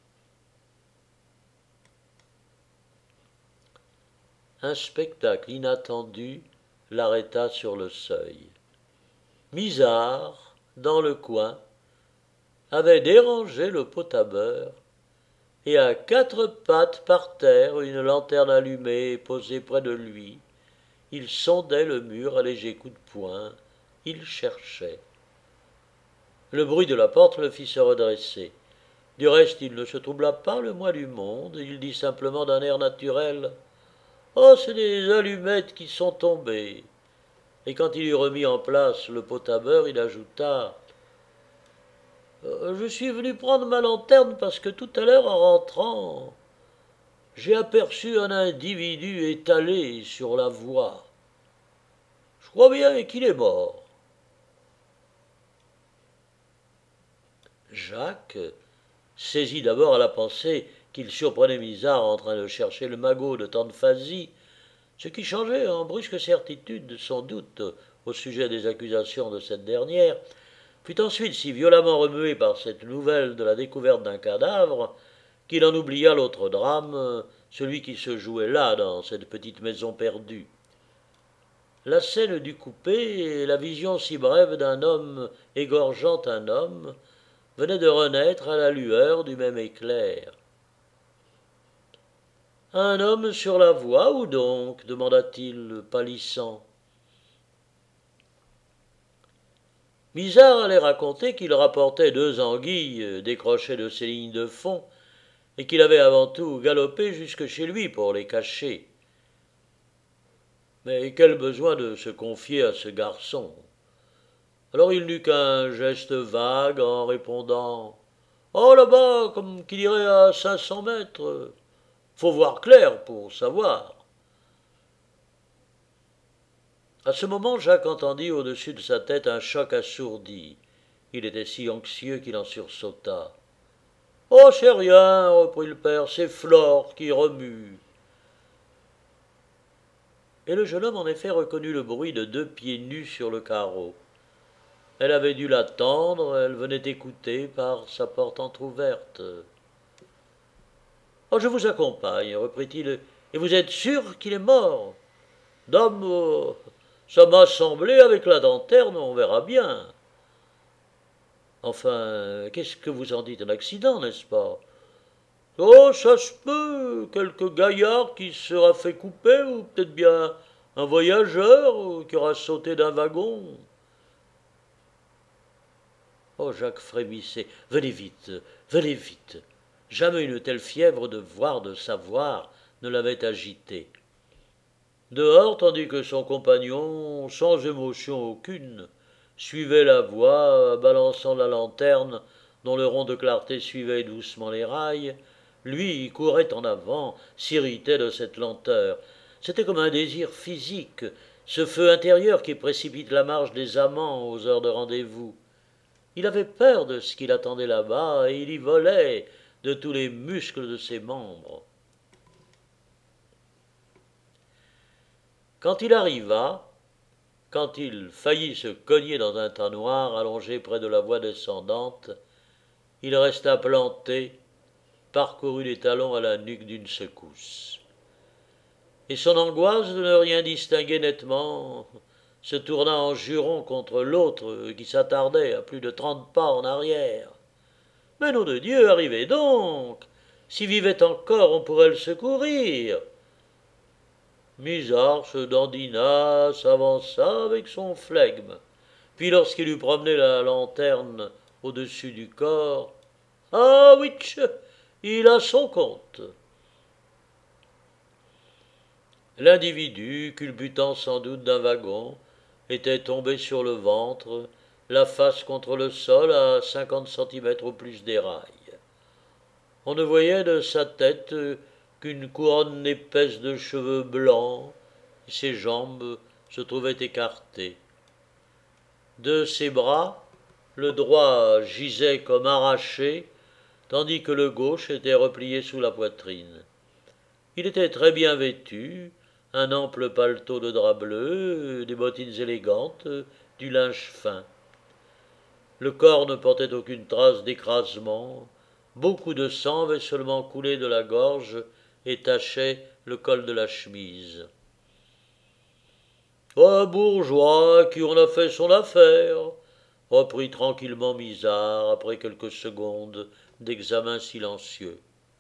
Un spectacle inattendu l'arrêta sur le seuil. Misard, dans le coin, avait dérangé le pot à beurre, et à quatre pattes par terre, une lanterne allumée et posée près de lui, il sondait le mur à légers coups de poing, il cherchait. Le bruit de la porte le fit se redresser. Du reste, il ne se troubla pas le moins du monde, il dit simplement d'un air naturel « Oh, c'est des allumettes qui sont tombées !» Et quand il eut remis en place le pot à beurre, il ajouta euh, « Je suis venu prendre ma lanterne parce que tout à l'heure, en rentrant, j'ai aperçu un individu étalé sur la voie. Je crois bien qu'il est mort. » Jacques, saisi d'abord à la pensée qu'il surprenait Misard en train de chercher le magot de Tante Phasie, ce qui changeait en brusque certitude son doute au sujet des accusations de cette dernière, fut ensuite si violemment remué par cette nouvelle de la découverte d'un cadavre qu'il en oublia l'autre drame, celui qui se jouait là, dans cette petite maison perdue. La scène du coupé et la vision si brève d'un homme égorgeant un homme venaient de renaître à la lueur du même éclair. « Un homme sur la voie, où donc ?» demanda-t-il, pâlissant. Misard allait raconter qu'il rapportait deux anguilles décrochées de ses lignes de fond et qu'il avait avant tout galopé jusque chez lui pour les cacher. Mais quel besoin de se confier à ce garçon? Alors il n'eut qu'un geste vague en répondant « Oh, là-bas, comme qu'il irait à cinq cents mètres. Faut voir clair pour savoir. » À ce moment, Jacques entendit au-dessus de sa tête un choc assourdi. Il était si anxieux qu'il en sursauta. « Oh, c'est rien, reprit le père, c'est Flore qui remue. » Et le jeune homme en effet reconnut le bruit de deux pieds nus sur le carreau. Elle avait dû l'attendre, elle venait écouter par sa porte entr'ouverte. « Oh, je vous accompagne, reprit-il, et vous êtes sûr qu'il est mort? Dame, oh, ça m'a semblé avec la lanterne, on verra bien. Enfin, qu'est-ce que vous en dites, un accident, n'est-ce pas? Oh, ça se peut, quelque gaillard qui se sera fait couper, ou peut-être bien un voyageur qui aura sauté d'un wagon. » Oh, Jacques frémissait. « Venez vite, venez vite. » Jamais une telle fièvre de voir, de savoir, ne l'avait agité. Dehors, tandis que son compagnon, sans émotion aucune, suivait la voie, balançant la lanterne, dont le rond de clarté suivait doucement les rails, lui courait en avant, s'irritait de cette lenteur. C'était comme un désir physique, ce feu intérieur qui précipite la marche des amants aux heures de rendez-vous. Il avait peur de ce qu'il attendait là-bas, et il y volait de tous les muscles de ses membres. Quand il arriva, quand il faillit se cogner dans un tas noir allongé près de la voie descendante, il resta planté, parcourut les talons à la nuque d'une secousse. Et son angoisse de ne rien distinguer nettement se tourna en juron contre l'autre qui s'attardait à plus de trente pas en arrière. « Mais nom de Dieu, arrivez donc! S'il vivait encore, on pourrait le secourir. » Misard se dandina, s'avança avec son flegme. Puis lorsqu'il eut promené la lanterne au-dessus du corps, « Ah, ouitch, il a son compte. » L'individu, culbutant sans doute d'un wagon, était tombé sur le ventre, la face contre le sol à cinquante centimètres au plus des rails. On ne voyait de sa tête qu'une couronne épaisse de cheveux blancs, et ses jambes se trouvaient écartées. De ses bras, le droit gisait comme arraché, tandis que le gauche était replié sous la poitrine. Il était très bien vêtu, un ample paletot de drap bleu, des bottines élégantes, du linge fin. Le corps ne portait aucune trace d'écrasement, beaucoup de sang avait seulement coulé de la gorge et tachait le col de la chemise. Un bourgeois à qui on a fait son affaire, reprit tranquillement Misard après quelques secondes d'examen silencieux.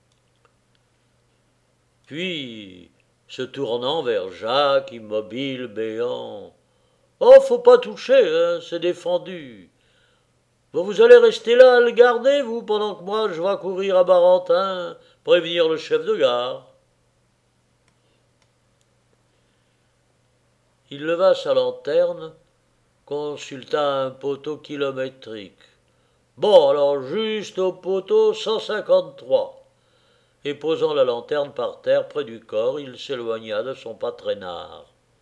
Puis, se tournant vers Jacques, immobile, béant. Oh, faut pas toucher, hein, c'est défendu. Vous, vous allez rester là à le garder, vous, pendant que moi je vais courir à Barentin, prévenir le chef de gare. Il leva sa lanterne, consulta un poteau kilométrique. Bon, alors juste au poteau cent cinquante-trois. Et posant la lanterne par terre près du corps, il s'éloigna de son pas traînard.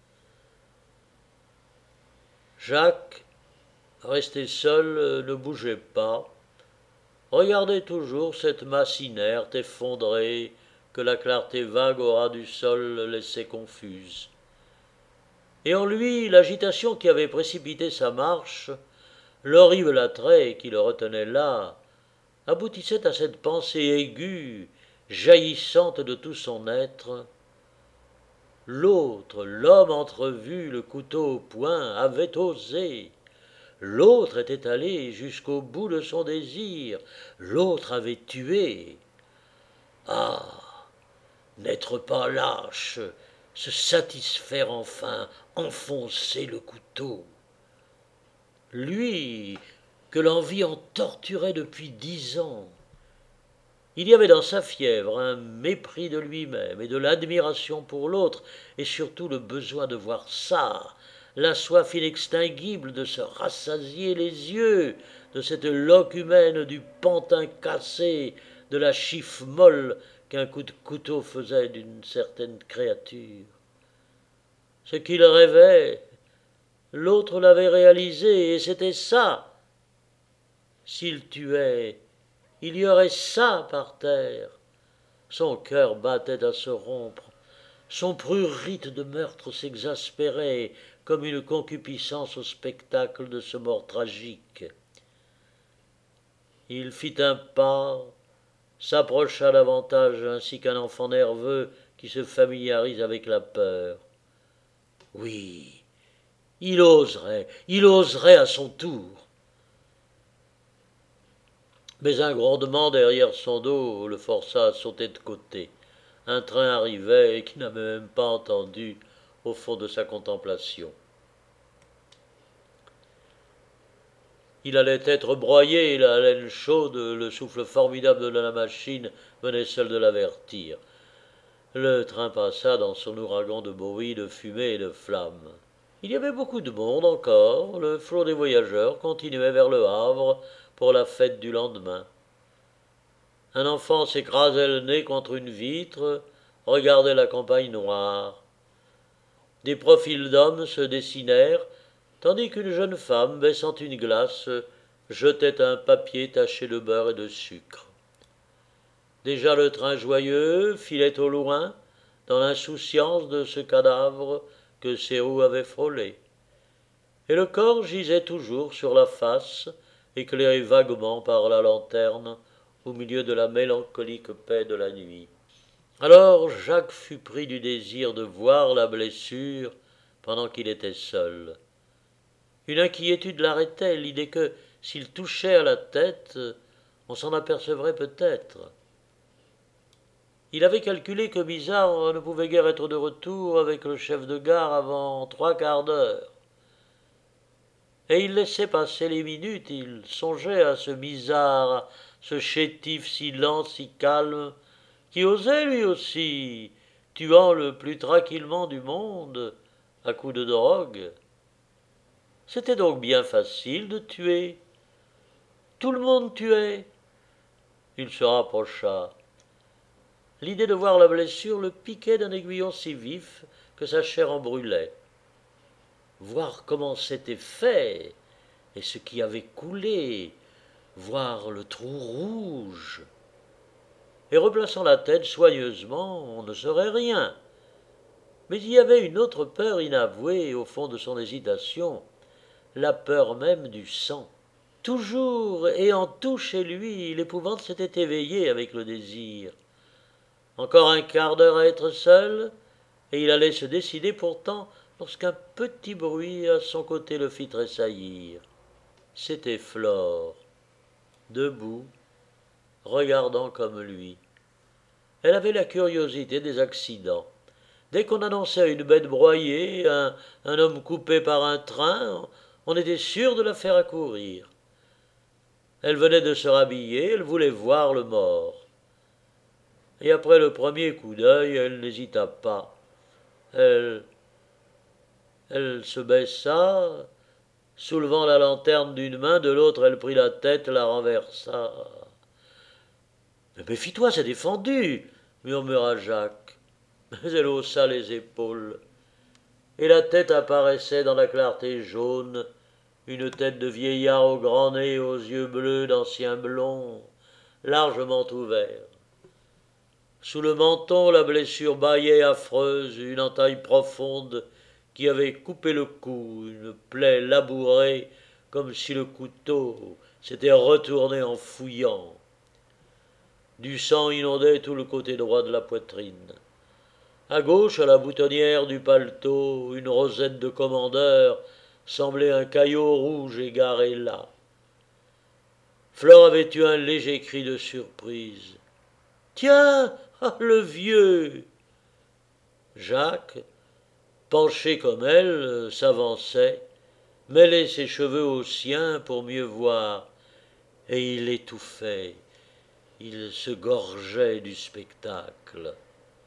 Jacques, resté seul, ne bougeait pas, regardait toujours cette masse inerte, effondrée, que la clarté vague au ras du sol laissait confuse. Et en lui, l'agitation qui avait précipité sa marche, l'horrible attrait qui le retenait là, aboutissait à cette pensée aiguë, jaillissante de tout son être. L'autre, l'homme entrevu, le couteau au poing, avait osé. L'autre était allé jusqu'au bout de son désir. L'autre avait tué. Ah, n'être pas lâche, se satisfaire enfin, enfoncer le couteau. Lui, que l'envie en torturait depuis dix ans. Il y avait dans sa fièvre un mépris de lui-même et de l'admiration pour l'autre, et surtout le besoin de voir ça, la soif inextinguible de se rassasier les yeux de cette loque humaine du pantin cassé, de la chiffe molle qu'un coup de couteau faisait d'une certaine créature. Ce qu'il rêvait, l'autre l'avait réalisé, et c'était ça. S'il tuait, il y aurait ça par terre. Son cœur battait à se rompre. Son prurite de meurtre s'exaspérait comme une concupiscence au spectacle de ce mort tragique. Il fit un pas, s'approcha davantage ainsi qu'un enfant nerveux qui se familiarise avec la peur. Oui, il oserait, il oserait à son tour. Mais un grondement derrière son dos le força à sauter de côté. Un train arrivait et qu'il n'avait même pas entendu au fond de sa contemplation. Il allait être broyé, la haleine chaude, le souffle formidable de la machine venait seul de l'avertir. Le train passa dans son ouragan de bruit, de fumée et de flammes. Il y avait beaucoup de monde encore, le flot des voyageurs continuait vers le Havre pour la fête du lendemain. Un enfant s'écrasait le nez contre une vitre, regardait la campagne noire. Des profils d'hommes se dessinèrent, tandis qu'une jeune femme, baissant une glace, jetait un papier taché de beurre et de sucre. Déjà le train joyeux filait au loin, dans l'insouciance de ce cadavre que ses roues avaient frôlé. Et le corps gisait toujours sur la face, éclairé vaguement par la lanterne, au milieu de la mélancolique paix de la nuit. Alors Jacques fut pris du désir de voir la blessure pendant qu'il était seul. Une inquiétude l'arrêtait, l'idée que, s'il touchait à la tête, on s'en apercevrait peut-être. Il avait calculé que Misard ne pouvait guère être de retour avec le chef de gare avant trois quarts d'heure. Et il laissait passer les minutes, il songeait à ce Misard, ce chétif si lent, si calme, qui osait lui aussi, tuant le plus tranquillement du monde, à coups de drogue. C'était donc bien facile de tuer. Tout le monde tuait. Il se rapprocha. L'idée de voir la blessure le piquait d'un aiguillon si vif que sa chair en brûlait. Voir comment c'était fait et ce qui avait coulé, voir le trou rouge. Et replaçant la tête soigneusement, on ne saurait rien. Mais il y avait une autre peur inavouée au fond de son hésitation, la peur même du sang. Toujours et en tout chez lui, l'épouvante s'était éveillée avec le désir. Encore un quart d'heure à être seul, et il allait se décider pourtant lorsqu'un petit bruit à son côté le fit tressaillir. C'était Flore, debout, regardant comme lui. Elle avait la curiosité des accidents. Dès qu'on annonçait une bête broyée, un, un homme coupé par un train, on était sûr de la faire accourir. Elle venait de se rhabiller, elle voulait voir le mort. Et après le premier coup d'œil, elle n'hésita pas. Elle, elle se baissa, soulevant la lanterne d'une main, de l'autre elle prit la tête, la renversa. « Mais méfie-toi, c'est défendu !» murmura Jacques. Mais elle haussa les épaules, et la tête apparaissait dans la clarté jaune, une tête de vieillard au grand nez et aux yeux bleus d'ancien blond, largement ouverts. Sous le menton, la blessure bâillait affreuse, une entaille profonde qui avait coupé le cou, une plaie labourée comme si le couteau s'était retourné en fouillant. Du sang inondait tout le côté droit de la poitrine. À gauche, à la boutonnière du paletot, une rosette de commandeur semblait un caillot rouge égaré là. Flore avait eu un léger cri de surprise. « Tiens, ah, le vieux !» Jacques, penché comme elle, s'avançait, mêlait ses cheveux aux siens pour mieux voir, et il étouffait, il se gorgeait du spectacle.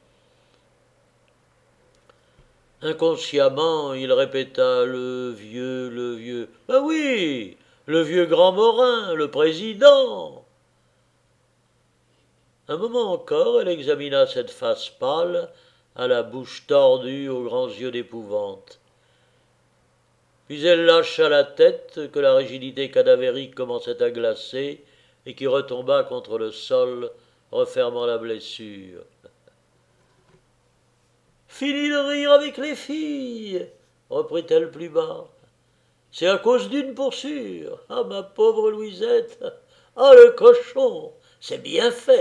Inconsciemment, il répéta « le vieux, le vieux ». « Ah oui, le vieux grand Morin, le président !» Un moment encore, elle examina cette face pâle, à la bouche tordue, aux grands yeux d'épouvante. Puis elle lâcha la tête, que la rigidité cadavérique commençait à glacer, et qui retomba contre le sol, refermant la blessure. « Fini de rire avec les filles !» reprit-elle plus bas. « C'est à cause d'une pour sûr. Ah, ma pauvre Louisette. Ah, le cochon. C'est bien fait. »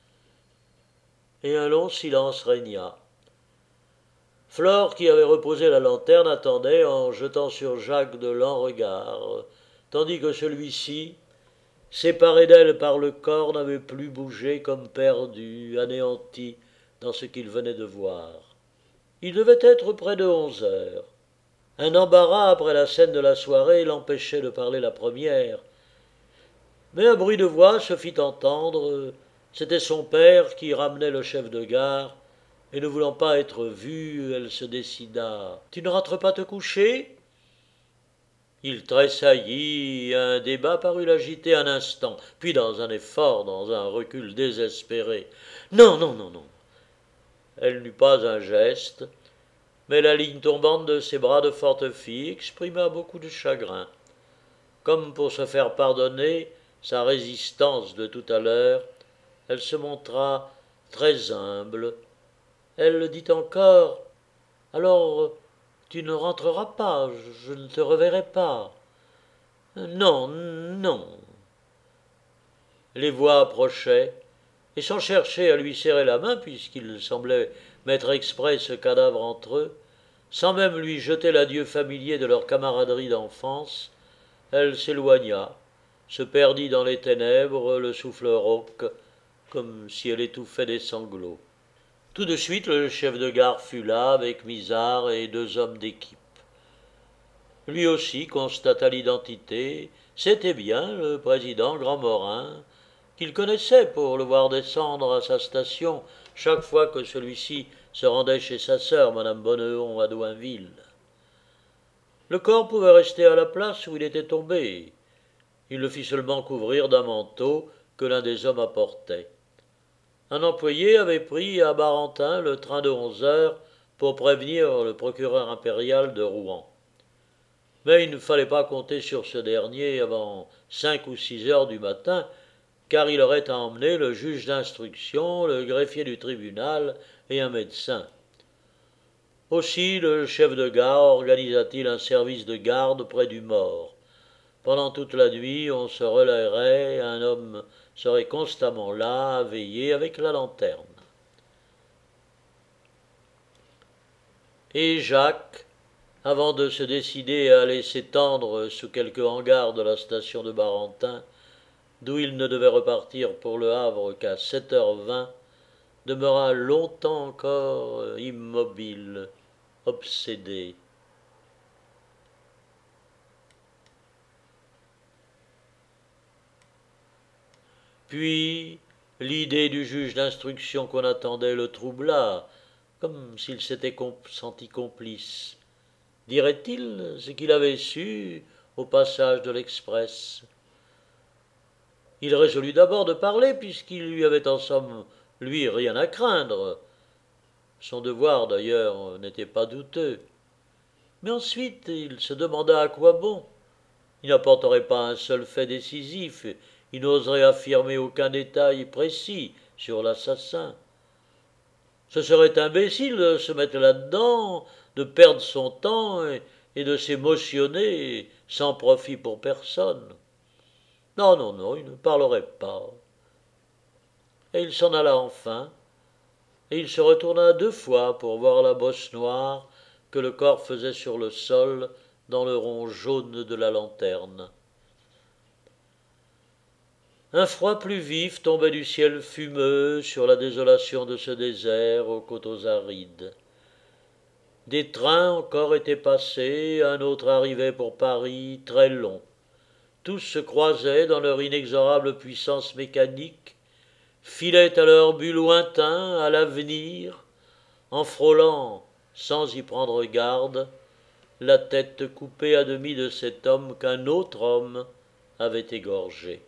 Et un long silence régna. Flore, qui avait reposé la lanterne, attendait en jetant sur Jacques de lents regards, tandis que celui-ci, séparé d'elle par le corps, n'avait plus bougé, comme perdu, anéanti dans ce qu'il venait de voir. Il devait être près de onze heures. Un embarras après la scène de la soirée l'empêchait de parler la première. Mais un bruit de voix se fit entendre. C'était son père qui ramenait le chef de gare, et ne voulant pas être vue, elle se décida. « Tu ne rentres pas te coucher ?» Il tressaillit, et un débat parut l'agiter un instant, puis dans un effort, dans un recul désespéré. « Non, non, non, non !» Elle n'eut pas un geste, mais la ligne tombante de ses bras de forte fille exprima beaucoup de chagrin. Comme pour se faire pardonner sa résistance de tout à l'heure, elle se montra très humble. Elle dit encore « Alors, tu ne rentreras pas, je ne te reverrai pas. »« Non, non. » Les voix approchaient, et sans chercher à lui serrer la main, puisqu'il semblait mettre exprès ce cadavre entre eux, sans même lui jeter l'adieu familier de leur camaraderie d'enfance, elle s'éloigna, se perdit dans les ténèbres, le souffle rauque, comme si elle étouffait des sanglots. Tout de suite, le chef de gare fut là, avec Misard et deux hommes d'équipe. Lui aussi constata l'identité. C'était bien le président Grand Morin, qu'il connaissait pour le voir descendre à sa station chaque fois que celui-ci se rendait chez sa sœur, madame Bonneton, à Douinville. Le corps pouvait rester à la place où il était tombé. Il le fit seulement couvrir d'un manteau que l'un des hommes apportait. Un employé avait pris à Barentin le train de onze heures pour prévenir le procureur impérial de Rouen. Mais il ne fallait pas compter sur ce dernier avant cinq ou six heures du matin, car il aurait à emmener le juge d'instruction, le greffier du tribunal et un médecin. Aussi le chef de gare organisa-t-il un service de garde près du mort. Pendant toute la nuit, on se relayerait, un homme serait constamment là, à veiller avec la lanterne. Et Jacques, avant de se décider à aller s'étendre sous quelque hangar de la station de Barentin, d'où il ne devait repartir pour le Havre qu'à sept heures vingt, demeura longtemps encore immobile, obsédé. Puis, l'idée du juge d'instruction qu'on attendait le troubla, comme s'il s'était senti complice. Dirait-il ce qu'il avait su au passage de l'express? Il résolut d'abord de parler, puisqu'il lui avait en somme, lui, rien à craindre. Son devoir, d'ailleurs, n'était pas douteux. Mais ensuite, il se demanda à quoi bon. Il n'apporterait pas un seul fait décisif, il n'oserait affirmer aucun détail précis sur l'assassin. Ce serait imbécile de se mettre là-dedans, de perdre son temps et, et de s'émotionner sans profit pour personne. Non, non, non, il ne parlerait pas. Et il s'en alla enfin, et il se retourna deux fois pour voir la bosse noire que le corps faisait sur le sol dans le rond jaune de la lanterne. Un froid plus vif tombait du ciel fumeux sur la désolation de ce désert aux coteaux arides. Des trains encore étaient passés, un autre arrivait pour Paris, très long. Tous se croisaient dans leur inexorable puissance mécanique, filaient à leur but lointain, à l'avenir, en frôlant, sans y prendre garde, la tête coupée à demi de cet homme qu'un autre homme avait égorgé.